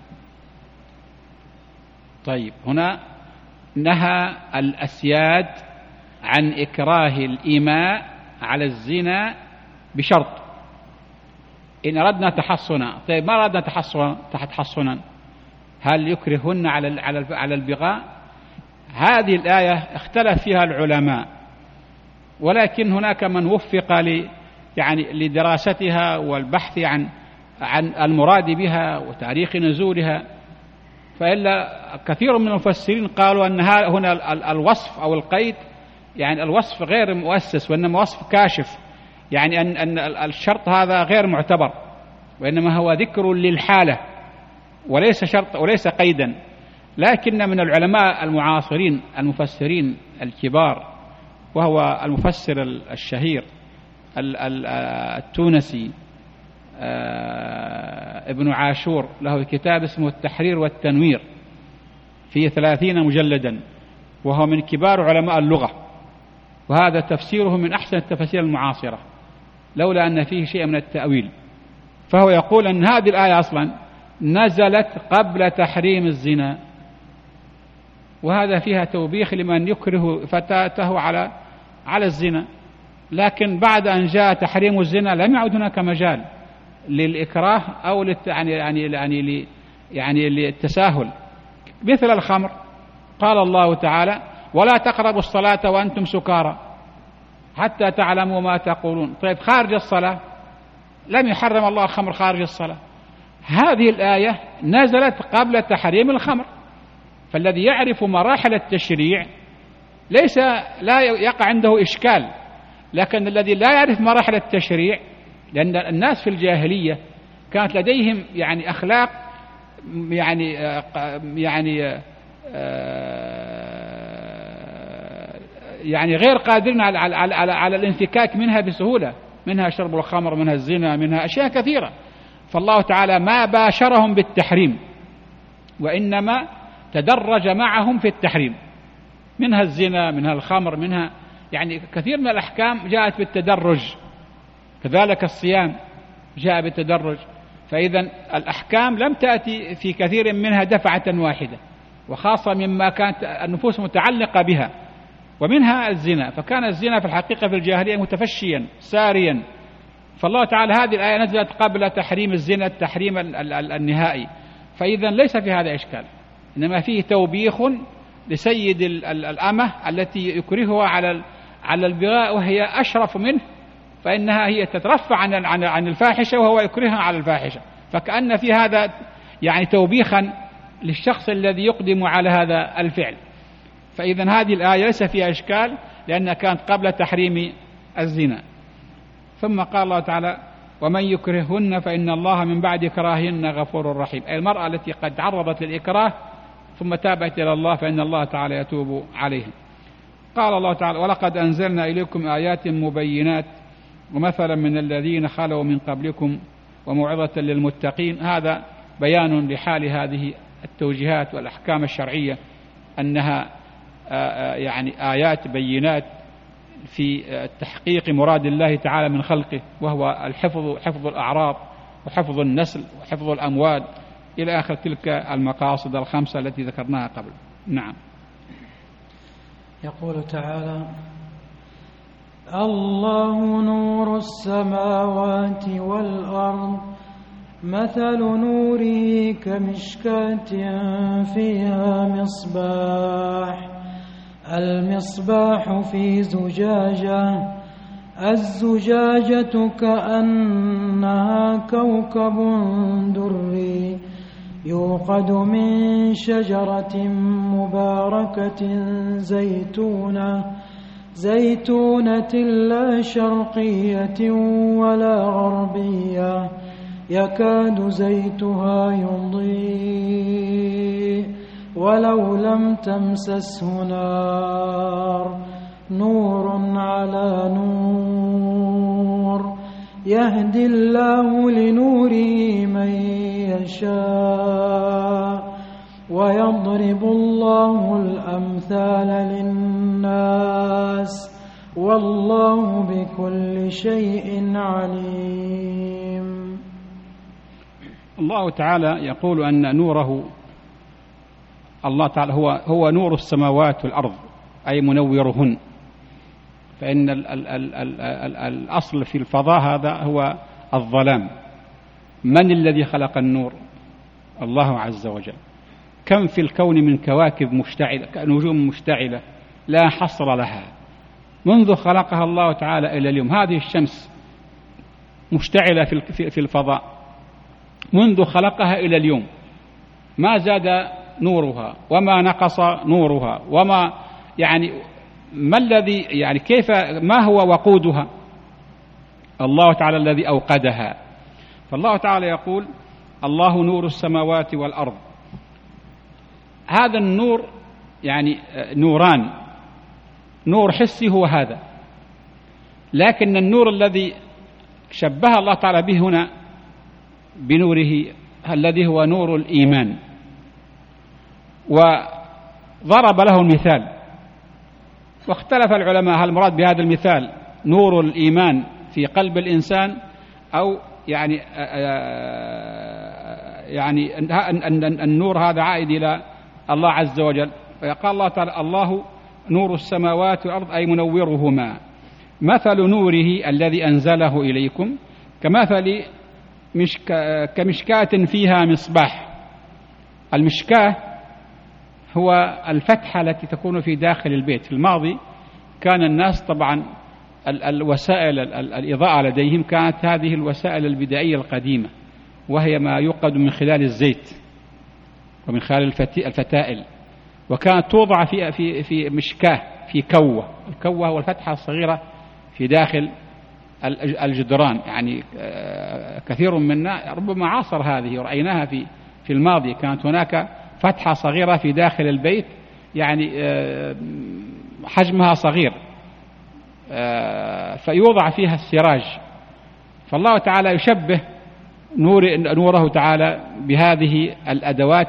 طيب هنا نهى الأسياد عن إكراه الإماء على الزنا بشرط إن أردنا تحصنا. طيب ما أردنا تحصنا، هل يكرهن على البغاء؟ هذه الآية اختلف فيها العلماء، ولكن هناك من وفق يعني لدراستها والبحث عن المراد بها وتاريخ نزولها. فإلا كثير من المفسرين قالوا أن هنا الوصف أو القيد يعني الوصف غير مؤسس، وإنما وصف كاشف، يعني أن الشرط هذا غير معتبر، وإنما هو ذكر للحالة وليس شرط وليس قيدا. لكن من العلماء المعاصرين المفسرين الكبار، وهو المفسر الشهير التونسي ابن عاشور، له كتاب اسمه التحرير والتنوير فيه 30 مجلدا، وهو من كبار علماء اللغة، وهذا تفسيره من أحسن التفاسير المعاصرة. لولا أن فيه شيء من التأويل. فهو يقول أن هذه الآية أصلا نزلت قبل تحريم الزنا، وهذا فيها توبيخ لمن يكره فتاته على الزنا، لكن بعد أن جاء تحريم الزنا لم يعد هناك مجال للإكراه أو للتساهل. مثل الخمر، قال الله تعالى: ولا تقربوا الصلاة وأنتم سكارى حتى تعلموا ما تقولون. طيب خارج الصلاة لم يحرم الله الخمر خارج الصلاة. هذه الآية نزلت قبل تحريم الخمر، فالذي يعرف مراحل التشريع لا يقع عنده إشكال. لكن الذي لا يعرف مراحل التشريع، لأن الناس في الجاهلية كانت لديهم يعني أخلاق يعني غير قادرين على الانفكاك منها بسهولة، منها شرب الخمر، منها الزنا، منها أشياء كثيرة. فالله تعالى ما باشرهم بالتحريم، وإنما تدرج معهم في التحريم، منها الزنا، منها الخمر، منها يعني كثير من الأحكام جاءت بالتدرج. كذلك الصيام جاء بالتدرج. فإذا الأحكام لم تأتي في كثير منها دفعة واحدة، وخاصة مما كانت النفوس متعلقة بها، ومنها الزنا. فكان الزنا في الحقيقة في الجاهلية متفشيا ساريا. فالله تعالى هذه الآية نزلت قبل تحريم الزنا التحريم النهائي، فإذا ليس في هذا إشكال، إنما فيه توبيخ لسيد الأمة التي يكرهها على البغاء وهي أشرف منه، فإنها هي تترفع عن الفاحشة وهو يكرهها على الفاحشة. فكأن في هذا يعني توبيخا للشخص الذي يقدم على هذا الفعل. فإذا هذه الآية ليس فيها إشكال، لأنها كانت قبل تحريم الزنا. ثم قال الله تعالى: ومن يكرههن فإن الله من بعد كراههن غفور رحيم. أي المرأة التي قد تعرضت للإكراه ثم تابت إلى الله فإن الله تعالى يتوب عليهم. قال الله تعالى: ولقد أنزلنا إليكم آيات مبينات ومثلا من الذين خلوا من قبلكم وموعظة للمتقين. هذا بيان لحال هذه التوجيهات والأحكام الشرعية، أنها يعني آيات بينات في تحقيق مراد الله تعالى من خلقه، وهو حفظ الأعراض وحفظ النسل وحفظ الأموال إلى آخر تلك المقاصد الخمسة التي ذكرناها قبل. نعم. يقول تعالى: الله نور السماوات والأرض مثل نوره كمشكاة فيها مصباح، المصباح في زجاجة، الزجاجة كأنها كوكب دري يوقد من شجرة مباركة زيتونة لا شرقية ولا غربية يكاد زيتها يضيء ولو لم تمسسه نار، نور على نور، يهدي الله لنوره من يشاء ويضرب الله الأمثال للناس والله بكل شيء عليم. الله تعالى يقول أن نوره، الله تعالى هو نور السماوات والأرض، أي منورهن. فإن الأصل في الفضاء هذا هو الظلام. من الذي خلق النور؟ الله عز وجل. كم في الكون من كواكب مشتعلة، نجوم مشتعلة لا حصر لها منذ خلقها الله تعالى إلى اليوم. هذه الشمس مشتعلة في الفضاء منذ خلقها إلى اليوم، ما زاد نورها وما نقص نورها، وما يعني ما الذي يعني كيف ما هو وقودها؟ الله تعالى الذي أوقدها. فالله تعالى يقول: الله نور السماوات والأرض. هذا النور يعني نوران، نور حسي هو هذا، لكن النور الذي شبه الله تعالى به هنا بنوره الذي هو نور الإيمان، وضرب له المثال. واختلف العلماء هل المراد بهذا المثال نور الإيمان في قلب الإنسان، أو يعني النور هذا عائد إلى الله عز وجل. فقال الله تعالى: الله نور السماوات والأرض أي منورهما، مثل نوره الذي أنزله إليكم كمثل كمشكاة فيها مصباح. المشكاة هو الفتحة التي تكون في داخل البيت. في الماضي كان الناس طبعا الوسائل الإضاءة لديهم كانت هذه الوسائل البدائية القديمة، وهي ما يوقد من خلال الزيت ومن خلال الفتائل، وكانت توضع في مشكاة، في كوة. الكوة هو الفتحة الصغيرة في داخل الجدران. يعني كثير منا ربما عاصر هذه ورأيناها في الماضي. كانت هناك فتحة صغيرة في داخل البيت، يعني حجمها صغير، فيوضع فيها السراج. فالله تعالى يشبه نوره تعالى بهذه الأدوات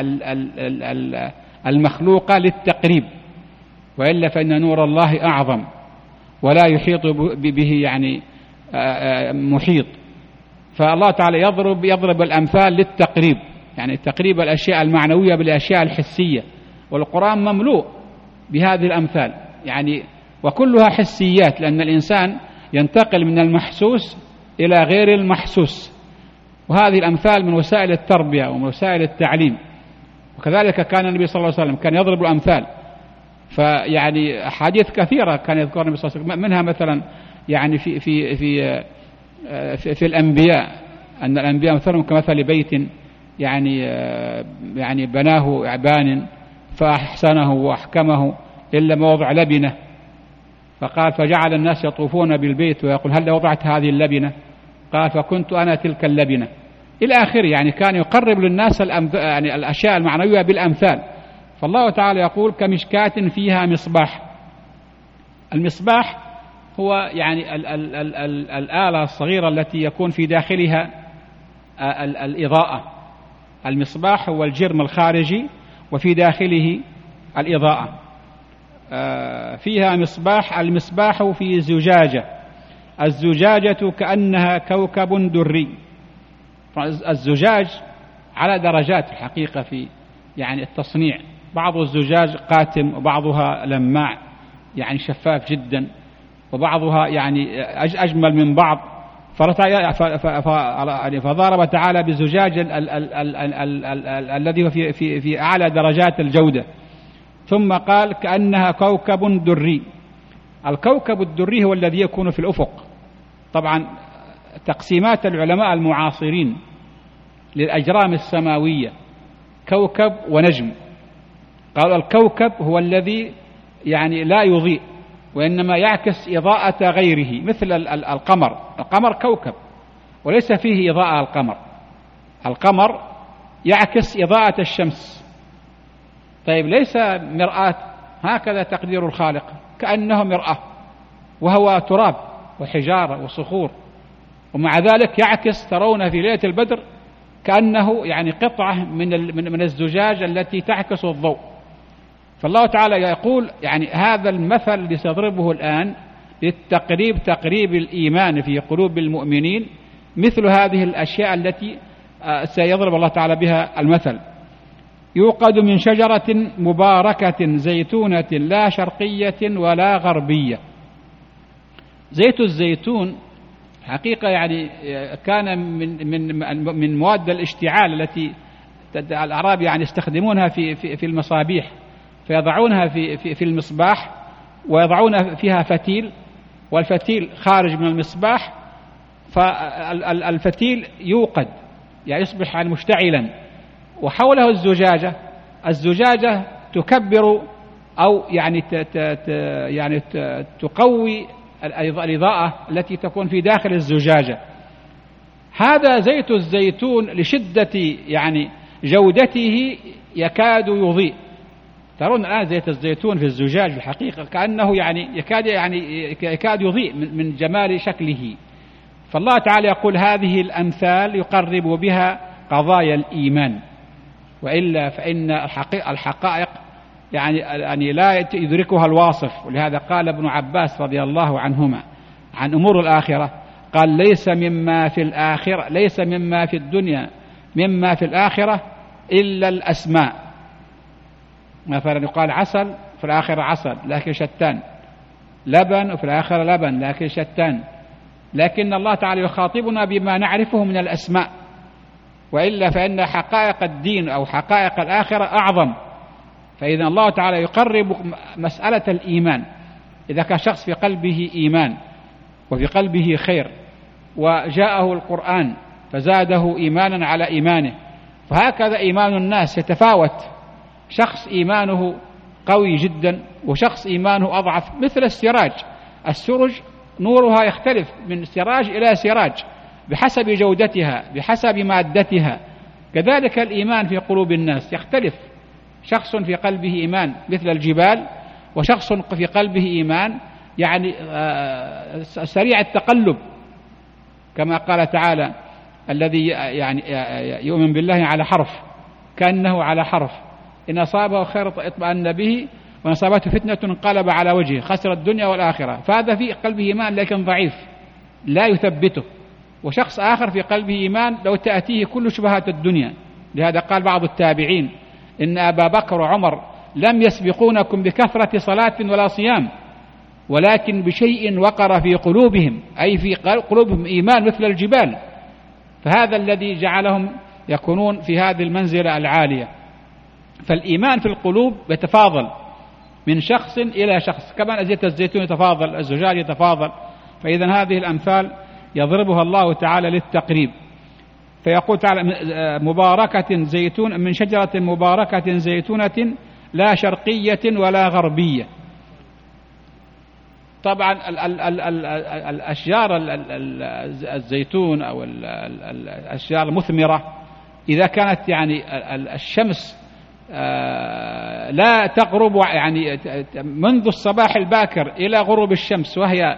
المخلوقة للتقريب، وإلا فإن نور الله أعظم ولا يحيط به يعني محيط. فالله تعالى يضرب الأمثال للتقريب، يعني تقريب الأشياء المعنوية بالأشياء الحسية، والقرآن مملوء بهذه الأمثال يعني، وكلها حسيات، لأن الإنسان ينتقل من المحسوس إلى غير المحسوس، وهذه الأمثال من وسائل التربية ومن وسائل التعليم. وكذلك كان النبي صلى الله عليه وسلم كان يضرب الأمثال. فيعني أحاديث كثيرة كان يذكر النبي صلى الله عليه وسلم، منها مثلا يعني في الأنبياء، أن الأنبياء مثلهم كمثل بيت يعني بناه إعبان فأحسنه وأحكمه إلا موضع لبنة، فقال: فجعل الناس يطوفون بالبيت ويقول: هل وضعت هذه اللبنة؟ قال: فكنت أنا تلك اللبنة، إلى آخره. يعني كان يقرب للناس يعني الأشياء المعنوية بالأمثال. فالله تعالى يقول: كمشكاة فيها مصباح. المصباح هو يعني الآلة الصغيرة التي يكون في داخلها الإضاءة. المصباح هو الجرم الخارجي وفي داخله الإضاءة. فيها مصباح. المصباح في زجاجة. الزجاجة كأنها كوكب دري. الزجاج على درجات الحقيقة في يعني التصنيع. بعض الزجاج قاتم، وبعضها لماع يعني شفاف جدا، وبعضها يعني أجمل من بعض. فضرب تعالى بالزجاج الذي هو في أعلى درجات الجودة. ثم قال: كأنها كوكب دري. الكوكب الدري هو الذي يكون في الأفق. طبعا تقسيمات العلماء المعاصرين للأجرام السماوية كوكب ونجم. قالوا الكوكب هو الذي يعني لا يضيء، وإنما يعكس إضاءة غيره، مثل القمر. القمر كوكب وليس فيه إضاءة القمر. القمر يعكس إضاءة الشمس. طيب ليس مرآة، هكذا تقدير الخالق، كأنه مرآة، وهو تراب وحجارة وصخور، ومع ذلك يعكس. ترون في ليلة البدر كأنه يعني قطعة من الزجاج التي تعكس الضوء. فالله تعالى يقول يعني هذا المثل الذي سيضربه الآن للتقريب، تقريب الإيمان في قلوب المؤمنين، مثل هذه الأشياء التي سيضرب الله تعالى بها المثل. يوقد من شجرة مباركة زيتونة لا شرقية ولا غربية. زيت الزيتون حقيقة يعني كان من مواد الاشتعال التي الأعراب يعني يستخدمونها في المصابيح، فيضعونها في المصباح، ويضعون فيها فتيل، والفتيل خارج من المصباح، فالفتيل يوقد يعني يصبح مشتعلا، وحوله الزجاجة تكبر أو يعني تقوي الإضاءة التي تكون في داخل الزجاجة. هذا زيت الزيتون لشدة يعني جودته يكاد يضيء. ترون الآن زيت الزيتون في الزجاج الحقيقة كأنه يعني يكاد يضيء من جمال شكله. فالله تعالى يقول هذه الأمثال يقرب بها قضايا الإيمان، وإلا فإن الحقائق يعني لا يدركها الواصف. ولهذا قال ابن عباس رضي الله عنهما: عن أمور الآخرة قال ليس مما في الآخرة، ليس مما في الدنيا مما في الآخرة إلا الأسماء. مثلا يقال عسل في الآخرة عسل لكن شتان، لبن وفي الآخرة لبن لكن شتان، لكن الله تعالى يخاطبنا بما نعرفه من الأسماء، وإلا فإن حقائق الدين أو حقائق الآخرة أعظم. فإذا الله تعالى يقرب مسألة الإيمان، إذا كان شخص في قلبه إيمان وفي قلبه خير وجاءه القرآن فزاده إيمانا على إيمانه، فهكذا إيمان الناس يتفاوت، شخص إيمانه قوي جدا وشخص إيمانه أضعف، مثل السراج، السرج نورها يختلف من سراج إلى سراج بحسب جودتها بحسب مادتها، كذلك الإيمان في قلوب الناس يختلف، شخص في قلبه إيمان مثل الجبال، وشخص في قلبه إيمان يعني سريع التقلب، كما قال تعالى الذي يعني يؤمن بالله على حرف كأنه على حرف، إن أصابه خير اطمأن به وإن أصابته فتنة انقلب على وجهه خسر الدنيا والآخرة. فهذا في قلبه إيمان لكن ضعيف لا يثبته، وشخص آخر في قلبه إيمان لو تأتيه كل شبهات الدنيا. لهذا قال بعض التابعين إن أبا بكر وعمر لم يسبقونكم بكثرة صلاة ولا صيام، ولكن بشيء وقر في قلوبهم، أي في قلوبهم إيمان مثل الجبال، فهذا الذي جعلهم يكونون في هذه المنزلة العالية. فالإيمان في القلوب يتفاضل من شخص إلى شخص، كما زيت الزيتون يتفاضل، الزجاج يتفاضل. فإذا هذه الأمثال يضربها الله تعالى للتقريب، فيقول تعالى مباركة زيتون من شجرة مباركة زيتونة لا شرقية ولا غربية. طبعا الأشجار الزيتون أو الأشجار المثمرة إذا كانت يعني الشمس لا تغرب يعني منذ الصباح الباكر إلى غروب الشمس وهي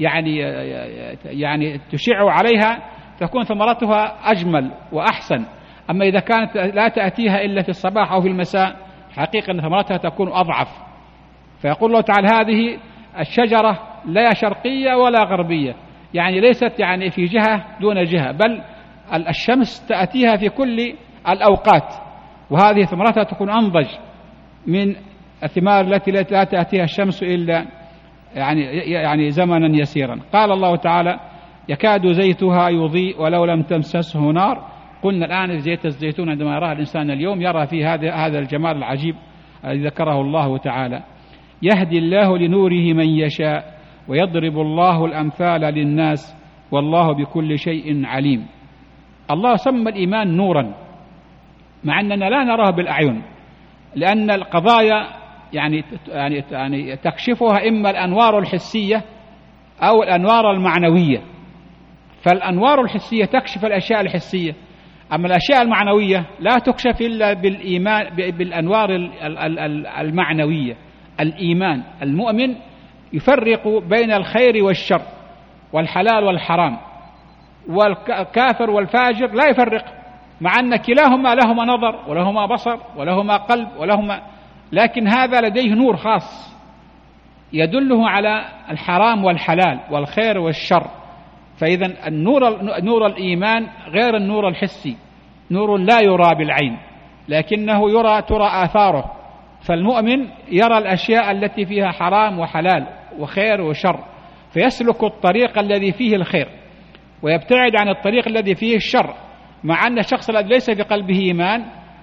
يعني تشع عليها، تكون ثمرتها أجمل وأحسن. أما إذا كانت لا تأتيها إلا في الصباح أو في المساء، حقيقة أن ثمرتها تكون أضعف. فيقول الله تعالى هذه الشجرة لا شرقية ولا غربية، يعني ليست يعني في جهة دون جهة، بل الشمس تأتيها في كل الأوقات، وهذه ثمرتها تكون أنضج من الثمار التي لا تأتيها الشمس إلا يعني زمنا يسيرا. قال الله تعالى يكاد زيتها يضيء ولو لم تمسسه نار. قلنا الآن زيت الزيتون عندما يراه الإنسان اليوم يرى فيه هذا الجمال العجيب الذي ذكره الله تعالى. يهدي الله لنوره من يشاء ويضرب الله الأمثال للناس والله بكل شيء عليم. الله سمى الإيمان نورا مع أننا لا نراه بالأعين، لأن القضايا يعني تكشفها إما الأنوار الحسية أو الأنوار المعنوية. فالأنوار الحسية تكشف الأشياء الحسية، أما الأشياء المعنوية لا تكشف إلا بالإيمان بالأنوار المعنوية. الإيمان المؤمن يفرق بين الخير والشر والحلال والحرام، والكافر والفاجر لا يفرق، مع أن كلاهما لهما نظر ولهما بصر ولهما قلب لكن هذا لديه نور خاص يدله على الحرام والحلال والخير والشر. فإذا نور الإيمان غير النور الحسي، نور لا يرى بالعين لكنه ترى آثاره. فالمؤمن يرى الأشياء التي فيها حرام وحلال وخير وشر، فيسلك الطريق الذي فيه الخير ويبتعد عن الطريق الذي فيه الشر، مع أن الشخص الذي ليس في قلبه إيمان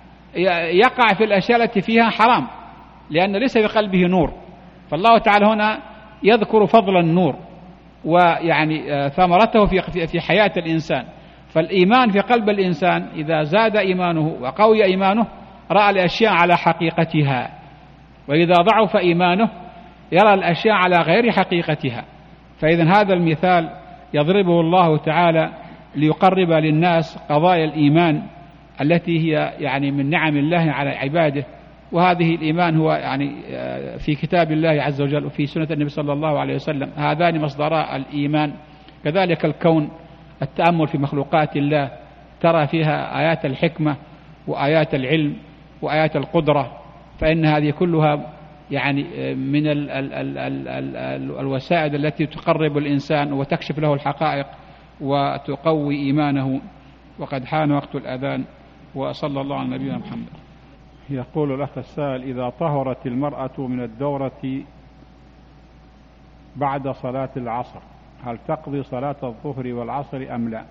يقع في الأشياء التي فيها حرام لأن ليس في قلبه نور. فالله تعالى هنا يذكر فضل النور ويعني ثمرته في حياة الإنسان. فالإيمان في قلب الإنسان إذا زاد إيمانه وقوي إيمانه رأى الأشياء على حقيقتها، وإذا ضعف إيمانه يرى الأشياء على غير حقيقتها. فإذا هذا المثال يضربه الله تعالى ليقرب للناس قضايا الإيمان التي هي يعني من نعم الله على عباده. وهذه الإيمان هو يعني في كتاب الله عز وجل وفي سنة النبي صلى الله عليه وسلم، هذان مصدرا الإيمان. كذلك الكون، التأمل في مخلوقات الله ترى فيها آيات الحكمة وآيات العلم وآيات القدرة، فإن هذه كلها يعني من الوسائل التي تقرب الإنسان وتكشف له الحقائق وتقوي إيمانه. وقد حان وقت الأذان، وصلى الله على نبينا محمد. يقول الأخ السائل: إذا طهرت المرأة من الدورة بعد صلاة العصر هل تقضي صلاة الظهر والعصر أم لا؟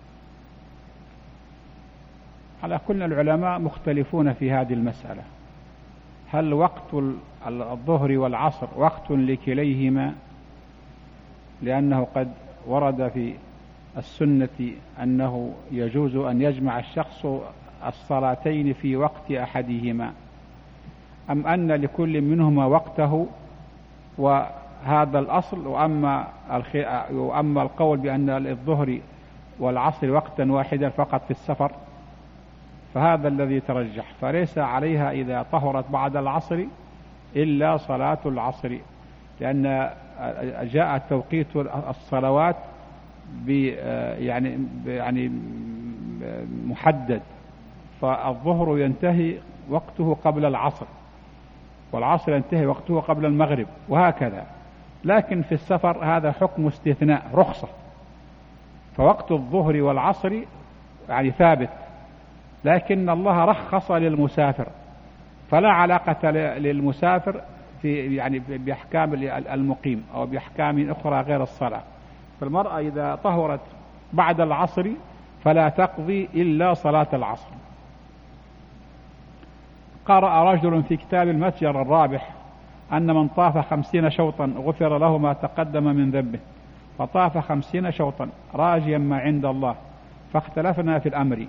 على كل العلماء مختلفون في هذه المسألة، هل وقت الظهر والعصر وقت لكليهما؟ لأنه قد ورد في السنة أنه يجوز أن يجمع الشخص الصلاتين في وقت أحدهما، أم أن لكل منهما وقته وهذا الأصل، وأما القول بأن الظهر والعصر وقتا واحدا فقط في السفر فهذا الذي ترجح، فليس عليها إذا طهرت بعد العصر إلا صلاة العصر، لأن جاء توقيت الصلوات يعني محدد، فالظهر ينتهي وقته قبل العصر والعصر ينتهي وقته قبل المغرب وهكذا. لكن في السفر هذا حكم استثناء رخصة، فوقت الظهر والعصر يعني ثابت، لكن الله رخص للمسافر، فلا علاقة للمسافر في يعني بأحكام المقيم أو بأحكام أخرى غير الصلاة. فالمرأة إذا طهرت بعد العصر فلا تقضي إلا صلاة العصر. قرأ رجل في كتاب المتجر الرابح أن من طاف 50 شوطا غفر له ما تقدم من ذنبه، فطاف 50 شوطا راجيا ما عند الله، فاختلفنا في الأمر،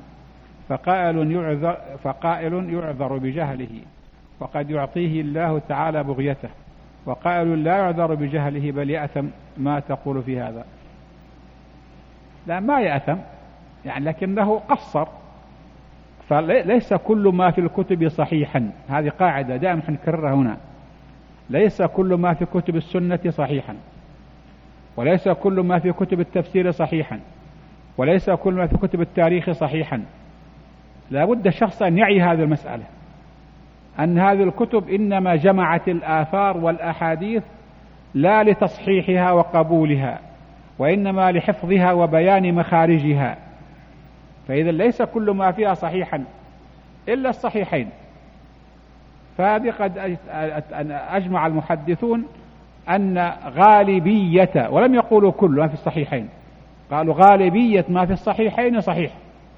فقائل يعذر بجهله وقد يعطيه الله تعالى بغيته، وقائل لا يعذر بجهله بل يأثم. ما تقول في هذا؟ لا، ما يأثم يعني، لكنه قصر، فليس كل ما في الكتب صحيحا، هذه قاعدة دائما نكررها هنا، ليس كل ما في كتب السنة صحيحا، وليس كل ما في كتب التفسير صحيحا، وليس كل ما في كتب التاريخ صحيحا. لا بد الشخص أن يعي هذه المسألة، أن هذه الكتب إنما جمعت الآثار والأحاديث لا لتصحيحها وقبولها، وإنما لحفظها وبيان مخارجها، فإذا ليس كل ما فيها صحيحا إلا الصحيحين. فهذه قد أجمع المحدثون أن غالبية، ولم يقولوا كل ما في الصحيحين، قالوا غالبية ما في الصحيحين صحيح،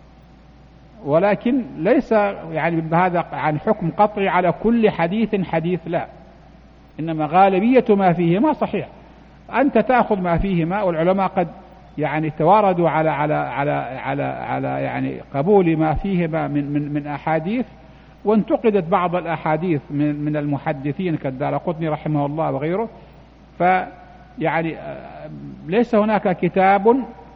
ولكن ليس يعني بهذا عن حكم قطعي على كل حديث، لا، إنما غالبية ما فيهما صحيح. أنت تأخذ ما فيهما، والعلماء قد يعني تواردوا على يعني قبول ما فيهما من أحاديث، وانتقدت بعض الأحاديث من المحدثين كالدارقطني رحمه الله وغيره. فيعني ليس هناك كتاب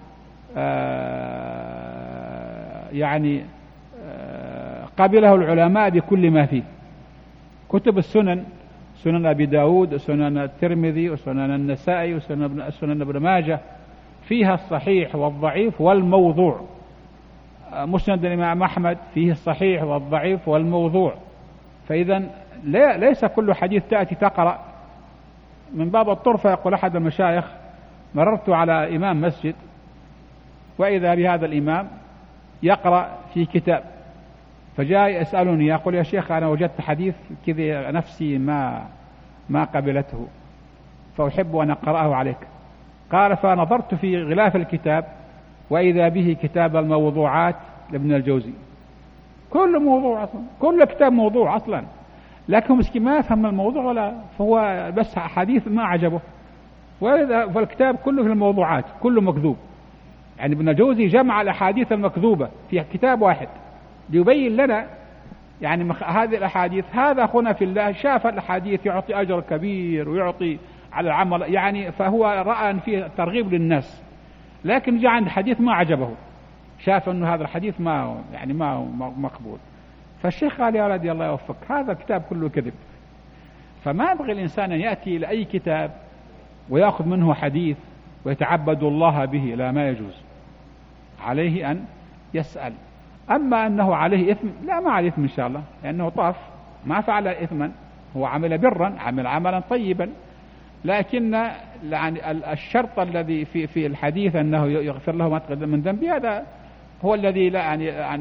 يعني قبله العلماء بكل ما فيه. كتب السنن، سنن أبي داود وسنن الترمذي وسنن النسائي وسنن ابن ماجه، فيها الصحيح والضعيف والموضوع. مسند الإمام أحمد فيه الصحيح والضعيف والموضوع. فإذا ليس كل حديث تأتي تقرأ من باب الطرفة. يقول أحد المشايخ: مررت على إمام مسجد وإذا بهذا الإمام يقرأ في كتاب، فجاء يسألني يقول: يا شيخ أنا وجدت حديث كذا نفسي ما قبلته، فأحب أن أقرأه عليك. قال: فنظرت في غلاف الكتاب وإذا به كتاب الموضوعات لابن الجوزي، كل موضوع أصلا، كل كتاب موضوع أصلا، لكن مسكين ما يفهم الموضوع ولا، فهو بس حديث ما عجبه، فالكتاب كله في الموضوعات كله مكذوب. يعني ابن الجوزي جمع الأحاديث المكذوبة في كتاب واحد ليبين لنا يعني هذه الأحاديث. هذا أخونا في الله شاف الأحاديث يعطي أجر كبير ويعطي على العمل يعني، فهو رأى أن فيه ترغيب للناس، لكن جاء عند حديث ما عجبه، شاف أنه هذا الحديث ما مقبول. فالشيخ قال: يا ولدي الله يوفقك، هذا الكتاب كله كذب. فما يبغي الإنسان أن يأتي إلى أي كتاب ويأخذ منه حديث ويتعبد الله به، لا، ما يجوز. عليه أن يسأل. أما أنه عليه إثم، لا، ما عليه إثم إن شاء الله، لأنه طاف ما فعل إثما، هو عمل برا، عمل عملا طيبا، لكن يعني الشرط الذي في الحديث أنه يغفر له ما تقدم من ذنبه، هذا هو الذي لا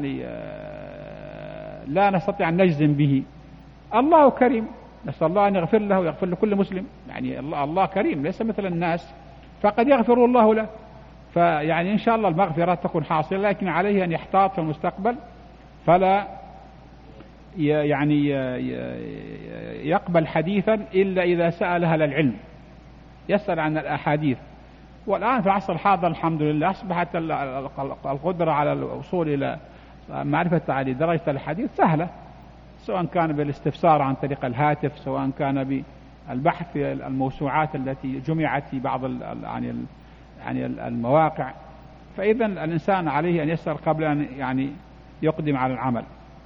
لا نستطيع أن نجزم به. الله كريم، نسأل الله أن يغفر له ويغفر لكل مسلم. يعني الله كريم ليس مثل الناس، فقد يغفر الله له. فيعني إن شاء الله المغفرة تكون حاصلة، لكن عليه أن يحتاط في المستقبل، فلا يعني يقبل حديثا إلا إذا سأل أهل العلم، يسأل عن الأحاديث. والآن في العصر الحاضر الحمد لله أصبحت القدرة على الوصول إلى معرفة درجة الحديث سهلة، سواء كان بالاستفسار عن طريق الهاتف، سواء كان بالبحث في الموسوعات التي جمعت في بعض يعني المواقع. فإذا الإنسان عليه أن يسأل قبل أن يعني يقدم على العمل.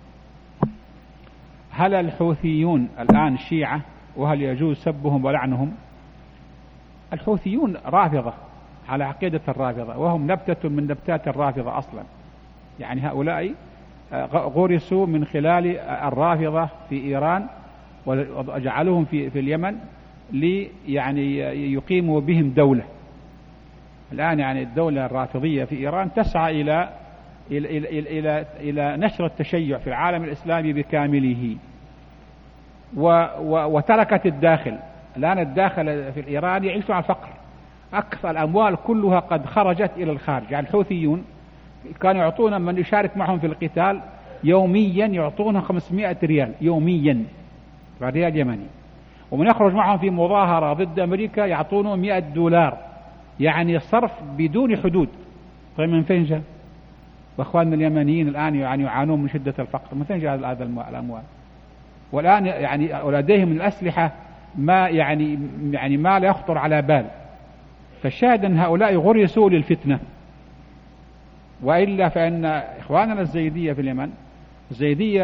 هل الحوثيون الآن شيعة، وهل يجوز سبهم ولعنهم؟ الحوثيون رافضة على عقيدة الرافضة، وهم نبتة من نبتات الرافضة أصلا. يعني هؤلاء غرسوا من خلال الرافضة في إيران، وجعلوهم في اليمن يعني يقيموا بهم دولة. الآن يعني الدولة الرافضية في إيران تسعى إلى نشر التشيع في العالم الإسلامي بكامله، وتركت الداخل. الآن الداخل في الإيران يعيشون على الفقر، أكثر الأموال كلها قد خرجت إلى الخارج. يعني الحوثيون كانوا يعطون من يشارك معهم في القتال يوميا، يعطونه 500 ريال يوميا، ريال يمني. ومن يخرج معهم في مظاهرة ضد أمريكا يعطونه $100، يعني صرف بدون حدود. طيب من فين جاء؟ وأخواننا اليمنيين الآن يعني يعانون من شدة الفقر، من فين جاء هذا الأموال؟ والآن يعني لديهم من الأسلحة ما يعني ما لا يخطر على بال. فالشاهد أن هؤلاء غرسوا للفتنة. وإلا فإن إخواننا الزيدية في اليمن، الزيدية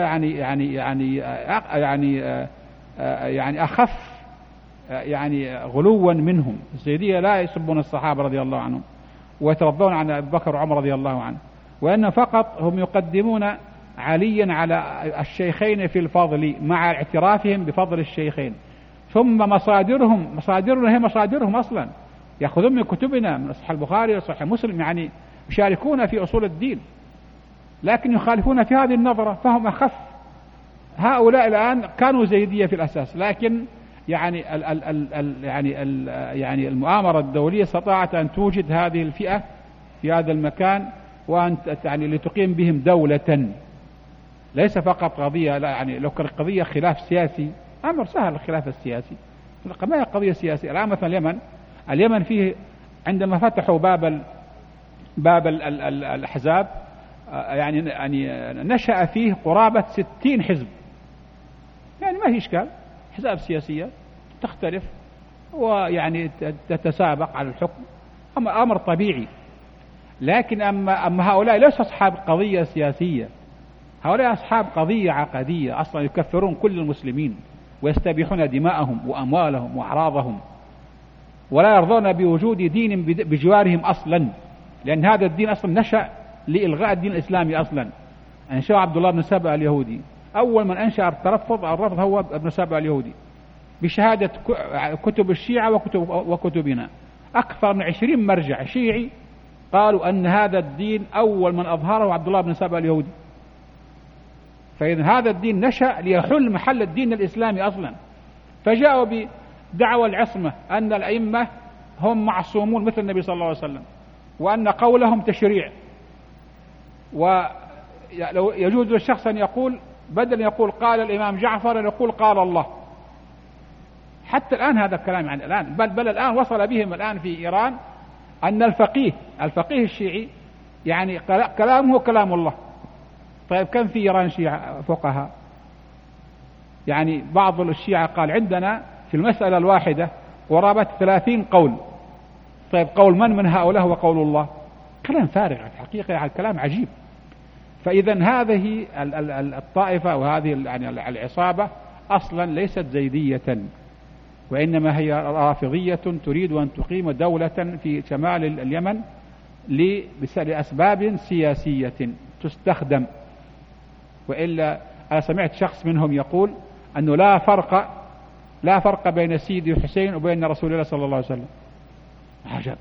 يعني أخف يعني غلوا منهم. الزيدية لا يسبون الصحابة رضي الله عنهم ويترضون عن أبي بكر وعمر رضي الله عنه، وإن فقط هم يقدمون عليا على الشيخين في الفضل مع اعترافهم بفضل الشيخين. ثم مصادرنا هي مصادرهم أصلا، يأخذون من كتبنا من صحيح البخاري وصحيح مسلم، يعني يشاركون في أصول الدين، لكن يخالفون في هذه النظرة، فهم أخف. هؤلاء الآن كانوا زيدية في الأساس، لكن يعني المؤامرة الدولية استطاعت أن توجد هذه الفئة في هذا المكان، وأن يعني لتقيم بهم دولة. ليس فقط قضية، لا يعني لو كانت قضية خلاف سياسي أمر سهل، الخلاف السياسي ما هي قضية سياسية. الآن مثلا اليمن فيه عندما فتحوا باب الأحزاب يعني نشأ فيه قرابة 60 حزب، يعني ما هي إشكال، أحزاب سياسية تختلف ويعني تتسابق على الحكم، أمر طبيعي. لكن أما هؤلاء ليس أصحاب قضية سياسية، هؤلاء أصحاب قضية عقدية أصلا، يكفرون كل المسلمين ويستبيحون دماءهم وأموالهم وأعراضهم، ولا يرضون بوجود دين بجوارهم أصلا، لأن هذا الدين أصلا نشأ لإلغاء الدين الإسلامي أصلا. أنشأ عبد الله بن سبأ اليهودي، أول من أنشأ الرفض هو ابن سبأ اليهودي، بشهادة كتب الشيعة وكتبنا. أكثر من 20 مرجع شيعي قالوا أن هذا الدين أول من أظهره عبد الله بن سبأ اليهودي. فإذا هذا الدين نشأ ليحل محل الدين الإسلامي أصلا، فجاءوا بدعوى العصمة، أن الأئمة هم معصومون مثل النبي صلى الله عليه وسلم، وأن قولهم تشريع، ولو يجوز للشخص أن يقول بدل يقول قال الإمام جعفر أن يقول قال الله. حتى الآن هذا الكلام يعني الآن بل الآن وصل بهم الآن في إيران أن الفقيه الشيعي يعني كلامه كلام الله. طيب كم في إيران شيعة فقهاء؟ يعني بعض الشيعة قال عندنا في المسألة الواحدة قرابة 30 قول. طيب قول من هؤلاء هو قول الله؟ كلام فارغ الحقيقة، يعني كلام عجيب. فإذا هذه الطائفة وهذه يعني العصابة أصلا ليست زيدية، وإنما هي رافضية تريد أن تقيم دولة في شمال اليمن لأسباب سياسية تستخدم. وإلا أنا سمعت شخص منهم يقول أنه لا فرق لا فرق بين سيدي الحسين وبين رسول الله صلى الله عليه وسلم. عجب،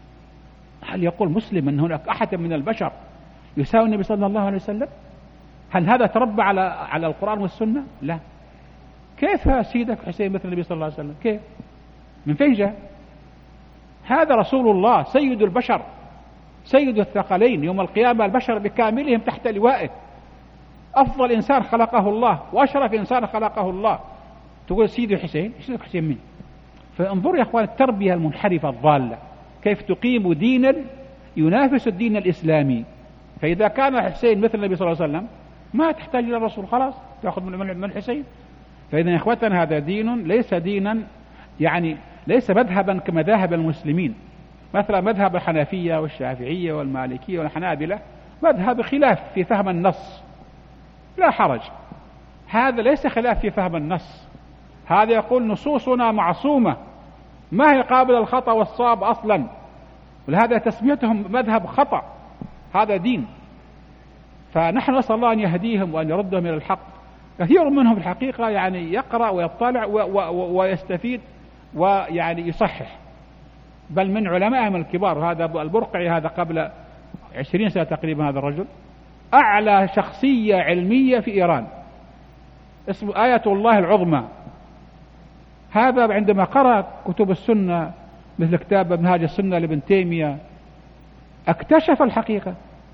هل يقول مسلم أن هناك أحد من البشر يساوي النبي صلى الله عليه وسلم؟ هل هذا تربى على القرآن والسنة؟ لا. كيف سيدك حسين مثل النبي صلى الله عليه وسلم؟ كيف؟ من فين جاء؟ هذا رسول الله سيد البشر، سيد الثقلين، يوم القيامة البشر بكاملهم تحت لوائه، أفضل إنسان خلقه الله وأشرف إنسان خلقه الله، تقول سيدي حسين؟ سيدك حسين مين؟ فانظروا يا أخوان التربية المنحرفة الضالة، كيف تقيم دينا ينافس الدين الإسلامي. فإذا كان حسين مثل النبي صلى الله عليه وسلم ما تحتاج إلى الرسول، خلاص تأخذ من الحسين. فإذا يا إخوتنا هذا دين ليس دينا، يعني ليس مذهبا كمذاهب المسلمين، مثلا مذهب الحنفية والشافعية والمالكية والحنابلة مذهب خلاف في فهم النص، لا حرج، هذا ليس خلاف في فهم النص، هذا يقول نصوصنا معصومة ما هي قابلة للخطأ والصواب أصلا، ولهذا تسميتهم مذهب خطأ، هذا دين. فنحن نسأل الله أن يهديهم وأن يردهم إلى الحق. كثير منهم في الحقيقة يعني يقرأ ويطلع ويستفيد ويعني يصحح، بل من علمائهم الكبار، هذا البرقعي هذا قبل 20 سنة تقريبا، هذا الرجل أعلى شخصية علمية في إيران، اسمه آية الله العظمى. هذا عندما قرأ كتب السنة مثل كتاب منهاج السنة لابن تيمية اكتشف الحقيقة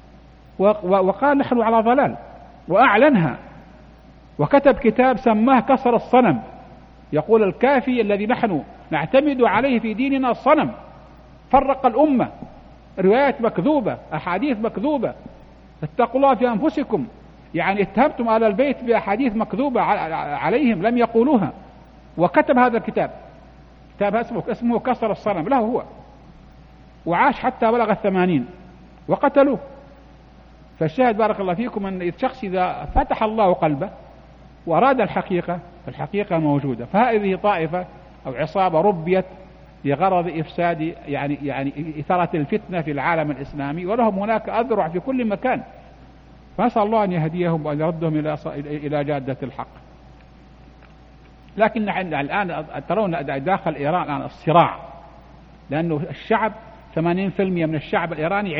وقال نحن على ضلال، وأعلنها، وكتب كتاب سماه كسر الصنم، يقول الكافي الذي نحن نعتمد عليه في ديننا الصنم، فرق الأمة، روايات مكذوبة، أحاديث مكذوبة، اتقوا الله في أنفسكم، يعني اتهمتم آل البيت بأحاديث مكذوبة عليهم لم يقولوها، وكتب هذا الكتاب، كتاب اسمه كسر الصنم له هو، وعاش حتى بلغ 80 وقتلوه. فالشاهد بارك الله فيكم أن الشخص إذا فتح الله قلبه وأراد الحقيقة، الحقيقة موجودة. فهذه طائفة أو عصابة ربيت لغرض إفساد يعني إثارة الفتنة في العالم الإسلامي، ولهم هناك أذرع في كل مكان، فنسأل الله أن يهديهم وأن يردهم إلى جادة الحق. لكن الآن ترون داخل إيران الآن الصراع، لأنه الشعب 80% من الشعب الإيراني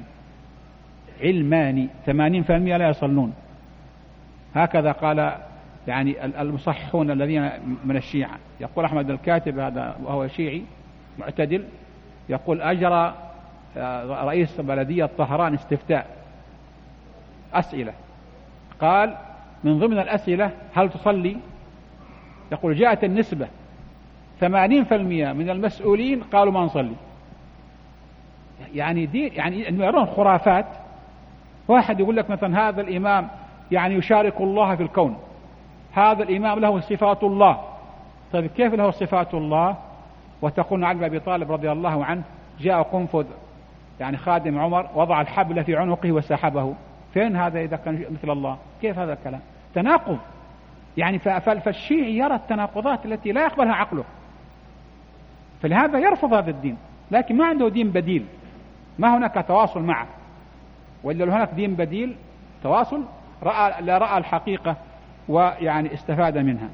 علماني 80% لا يصلون، هكذا قال يعني المصححون الذين من الشيعة. يقول أحمد الكاتب هذا وهو شيعي معتدل، يقول أجرى رئيس بلدية طهران استفتاء أسئلة، قال من ضمن الأسئلة هل تصلي؟ يقول جاءت النسبة 80% من المسؤولين قالوا ما نصلي. يعني دين، يعني يرون خرافات. واحد يقول لك مثلا هذا الإمام يعني يشارك الله في الكون، هذا الإمام له صفات الله. طيب كيف له صفات الله؟ وتقول علي بن أبي طالب رضي الله عنه جاء قنفذ يعني خادم عمر وضع الحبل في عنقه وسحبه، فين هذا إذا كان مثل الله؟ كيف هذا الكلام؟ تناقض. يعني فالشيعي يرى التناقضات التي لا يقبلها عقله، فلهذا يرفض هذا الدين، لكن ما عنده دين بديل، ما هناك تواصل معه. وإلا لو هناك دين بديل تواصل رأى الحقيقة ويعني استفاد منها.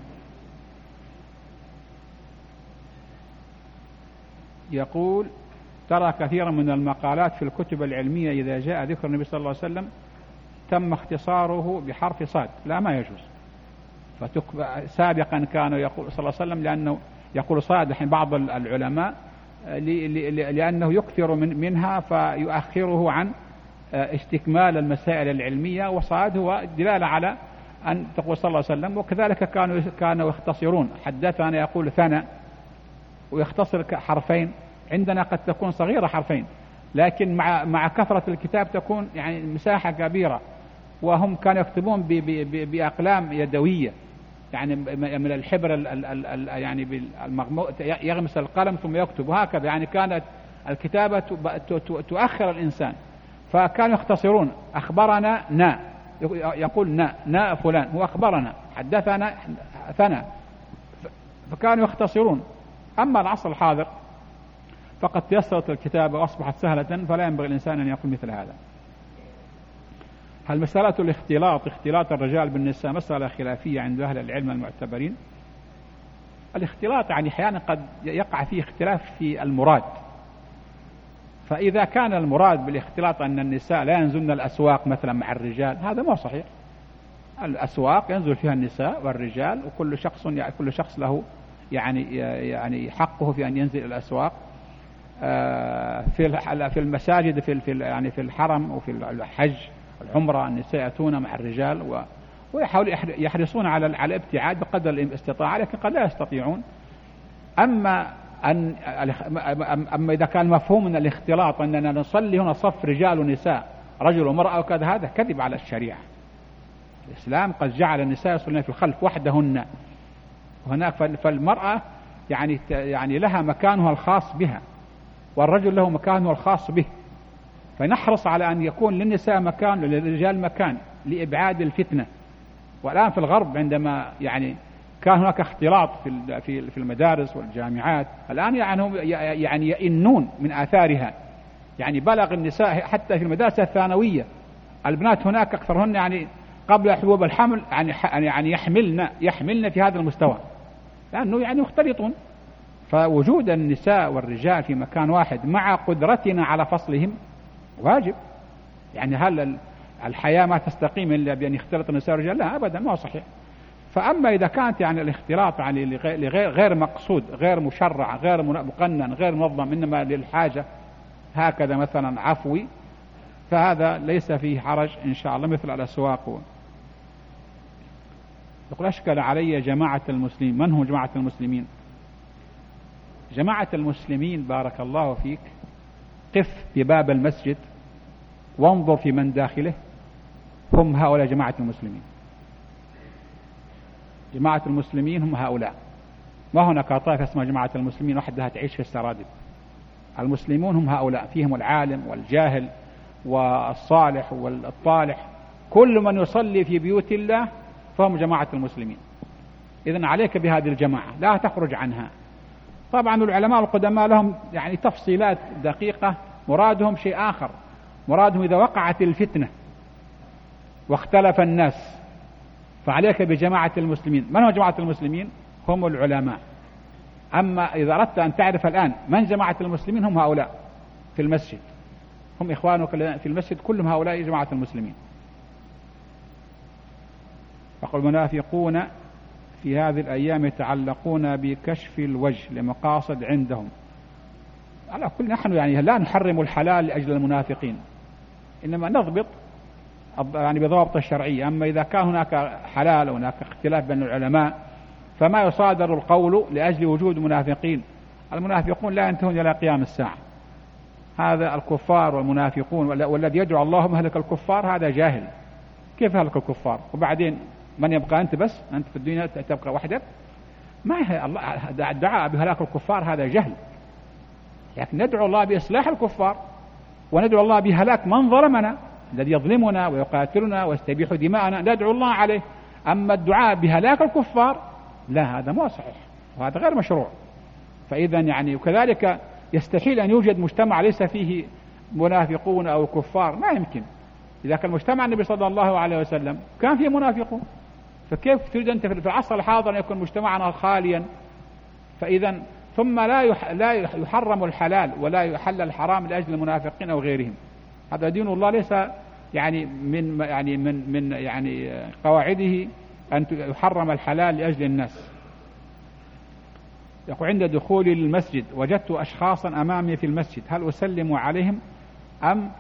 يقول ترى كثيرا من المقالات في الكتب العلمية إذا جاء ذكر النبي صلى الله عليه وسلم تم اختصاره بحرف صاد، لا ما يجوز. سابقا كانوا يقول صلى الله عليه وسلم لأنه يقول صاد حين بعض العلماء لأنه يكثر منها فيؤخره عن استكمال المسائل العلمية، وصاد هو دلالة على أن تقول صلى الله عليه وسلم. وكذلك كانوا يختصرون، حدثنا يقول ثنا ويختصر حرفين، عندنا قد تكون صغيرة حرفين، لكن مع كثرة الكتاب تكون يعني مساحة كبيرة. وهم كانوا يكتبون بأقلام يدوية، يعني من الحبر يعني بالمغموء يغمس القلم ثم يكتب، وهكذا يعني كانت الكتابة تؤخر الإنسان. فكانوا يختصرون أخبرنا نا، يقول نا فلان هو أخبرنا، حدثنا ثنا، فكانوا يختصرون. أما العصر الحاضر فقد تيسرت الكتابة وأصبحت سهلة، فلا ينبغي الإنسان أن يقول مثل هذا. هل مسألة اختلاط الرجال بالنساء مسألة خلافية عند أهل العلم المعتبرين؟ الاختلاط يعني أحيانا قد يقع فيه اختلاف في المراد. فإذا كان المراد بالاختلاط أن النساء لا ينزلن الأسواق مثلا مع الرجال، هذا ما صحيح. الأسواق ينزل فيها النساء والرجال، وكل شخص له يعني حقه في أن ينزل الأسواق. في المساجد يعني في الحرم وفي الحج العمرة النساء يأتون مع الرجال ويحاولوا يحرصون على الابتعاد بقدر الاستطاعة، لكن قد لا يستطيعون. أما إذا كان مفهوم من الاختلاط أننا نصلي هنا صف رجال ونساء رجل ومرأة وكذا، هذا كذب على الشريعة. الإسلام قد جعل النساء يصلين في الخلف وحدهن وهناك، فالمرأة يعني لها مكانها الخاص بها، والرجل له مكانه الخاص به. فنحرص على أن يكون للنساء مكان وللرجال مكان لإبعاد الفتنة. والآن في الغرب عندما يعني كان هناك اختلاط في المدارس والجامعات، الآن يعني يئنون من آثارها. يعني بلغ النساء حتى في المدارس الثانوية البنات هناك أكثرهن يعني قبل حبوب الحمل يعني يحملن في هذا المستوى، لأنه يعني يختلطون. فوجود النساء والرجال في مكان واحد مع قدرتنا على فصلهم واجب. يعني هل الحياة ما تستقيم إلا بأن يختلط النساء والرجال؟ لا أبدا، ما هو صحيح. فأما إذا كانت يعني الاختلاط يعني غير مقصود، غير مشرع، غير مقنن، غير منظم، إنما للحاجة هكذا مثلا عفوي، فهذا ليس فيه حرج إن شاء الله. مثل الأسواق. يقول أشكل علي جماعة المسلمين. من هم جماعة المسلمين؟ جماعة المسلمين بارك الله فيك، قف بباب المسجد وانظر في من داخله، هم هؤلاء جماعة المسلمين. جماعة المسلمين هم هؤلاء. ما هناك طائفة اسمها جماعة المسلمين وحدها تعيش في السرادب. المسلمون هم هؤلاء، فيهم العالم والجاهل والصالح والطالح، كل من يصلي في بيوت الله فهم جماعة المسلمين. إذن عليك بهذه الجماعة، لا تخرج عنها. طبعا العلماء القدماء لهم يعني تفصيلات دقيقة، مرادهم شيء آخر. مرادهم إذا وقعت الفتنة واختلف الناس فعليك بجماعة المسلمين. من هو جماعة المسلمين؟ هم العلماء. أما إذا أردت أن تعرف الآن من جماعة المسلمين، هم هؤلاء في المسجد، هم إخوانك في المسجد، كلهم هؤلاء جماعة المسلمين. يقول المنافقون في هذه الأيام يتعلقون بكشف الوجه لمقاصد عندهم. على كل نحن يعني لا نحرم الحلال لأجل المنافقين، إنما نضبط يعني بضوابط الشرعية. أما إذا كان هناك حلال وهناك اختلاف بين العلماء فما يصادر القول لأجل وجود منافقين. المنافقون لا ينتهون إلى قيام الساعة. هذا الكفار والمنافقون، والذي يدعو اللهم اهلك الكفار هذا جاهل. كيف اهلك الكفار؟ وبعدين من يبقى؟ أنت بس، أنت في الدنيا تبقى وحدك؟ ما هي الله الدعاء بهلاك الكفار هذا جهل. لكن ندعو الله بإصلاح الكفار، وندعو الله بهلاك من ظلمنا، الذي يظلمنا ويقاتلنا ويستبيح دماءنا ندعو الله عليه. أما الدعاء بهلاك الكفار لا، هذا مو صحيح وهذا غير مشروع. فإذا يعني وكذلك يستحيل أن يوجد مجتمع ليس فيه منافقون أو كفار، ما يمكن. إذا كان مجتمع النبي صلى الله عليه وسلم كان فيه منافقون، فكيف تريد أنت في العصر الحاضر أن يكون مجتمعنا خاليا؟ فإذا ثم لا يحرم الحلال ولا يحل الحرام لأجل المنافقين أو غيرهم. هذا دين الله ليس يعني من قواعده أن يحرم الحلال لأجل الناس. يقول عند دخولي للمسجد وجدت أشخاصا أمامي في المسجد، هل أسلم عليهم أم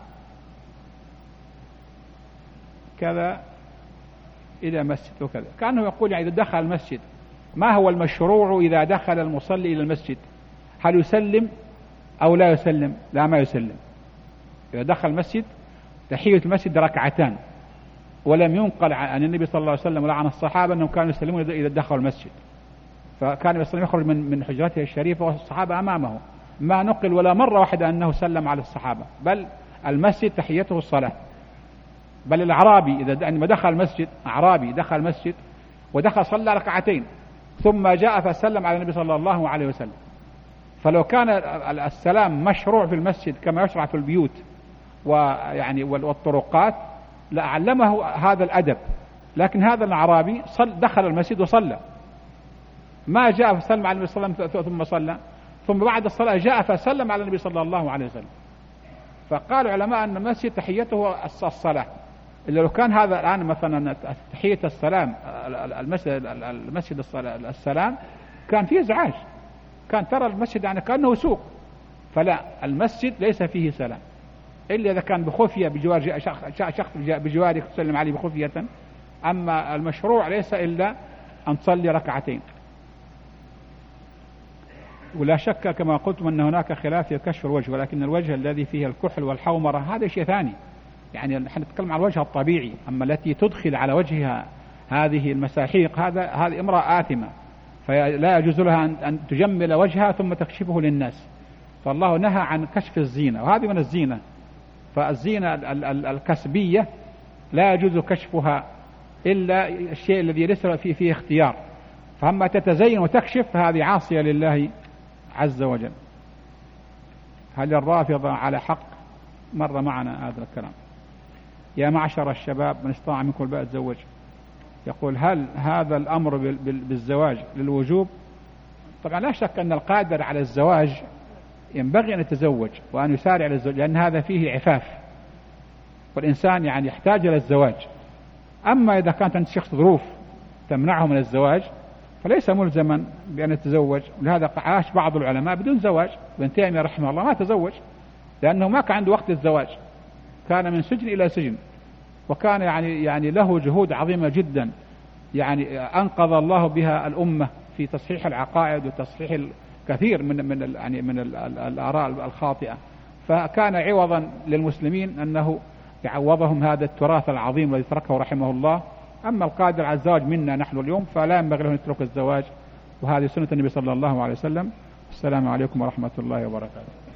كذا إلى مسجد وكذا؟ كأنه يقول يعني إذا دخل المسجد ما هو المشروع إذا دخل المصلي إلى المسجد؟ هل يسلم أو لا يسلم؟ لا، ما يسلم. إذا دخل المسجد تحية المسجد ركعتان، ولم ينقل عن النبي صلى الله عليه وسلم ولا عن الصحابة أنهم كانوا يسلمون إذا دخلوا المسجد. فكان يصلي يخرج من حجرته الشريفة والصحابة أمامه، ما نقل ولا مرة واحدة أنه سلم على الصحابة، بل المسجد تحيته الصلاة. بل الأعرابي إذا دخل المسجد، أعرابي دخل المسجد ودخل صلى ركعتين ثم جاء فسلم على النبي صلى الله عليه وسلم. فلو كان السلام مشروع في المسجد كما يشرع في البيوت ويعني والطرقات لأعلمه هذا الأدب، لكن هذا الأعرابي دخل المسجد وصلى، ما جاء فسلم على النبي صلى الله عليه وسلم ثم صلى، ثم بعد الصلاة جاء فسلم على النبي صلى الله عليه وسلم. فقال العلماء أن المسجد تحيته الصلاة. إلا لو كان هذا الآن مثلا تحية السلام المسجد السلام كان فيه إزعاج، كان ترى المسجد يعني كأنه سوق. فلا، المسجد ليس فيه سلام إلا إذا كان بخفية بجوار شخص بجوارك تسلم عليه بخفية. أما المشروع ليس إلا أن تصلي ركعتين. ولا شك كما قلتم أن هناك خلاف في كشف الوجه، ولكن الوجه الذي فيه الكحل والحومرة هذا شيء ثاني، يعني نحن نتكلم عن الوجه الطبيعي. أما التي تدخل على وجهها هذه المساحيق هذه امرأة آثمة، فلا يجوز لها أن تجمل وجهها ثم تكشفه للناس. فالله نهى عن كشف الزينة، وهذه من الزينة. فالزينة الكسبية لا يجوز كشفها إلا الشيء الذي ليس فيه اختيار. فأما تتزين وتكشف فهذه عاصية لله عز وجل. هل الرافضة على حق؟ مر معنا هذا الكلام. يا معشر الشباب من استطاع منكم الباء يتزوج. يقول هل هذا الأمر بالزواج للوجوب؟ طبعا لا شك أن القادر على الزواج ينبغي أن يتزوج وأن يسارع للزواج، لأن هذا فيه عفاف، والإنسان يعني يحتاج إلى الزواج. أما إذا كانت عند شخص ظروف تمنعه من الزواج فليس ملزما بأن يتزوج. ولهذا عاش بعض العلماء بدون زواج. ابن تيمية رحمه الله ما تزوج لأنه ما كان عنده وقت الزواج، كان من سجن إلى سجن، وكان يعني له جهود عظيمة جدا، يعني أنقذ الله بها الأمة في تصحيح العقائد وتصحيح الكثير من الآراء الخاطئة. فكان عوضا للمسلمين أنه يعوضهم هذا التراث العظيم الذي تركه رحمه الله. أما القادر على الزواج منا نحن اليوم فلا ينبغي له أن يترك الزواج، وهذه سنة النبي صلى الله عليه وسلم. السلام عليكم ورحمة الله وبركاته.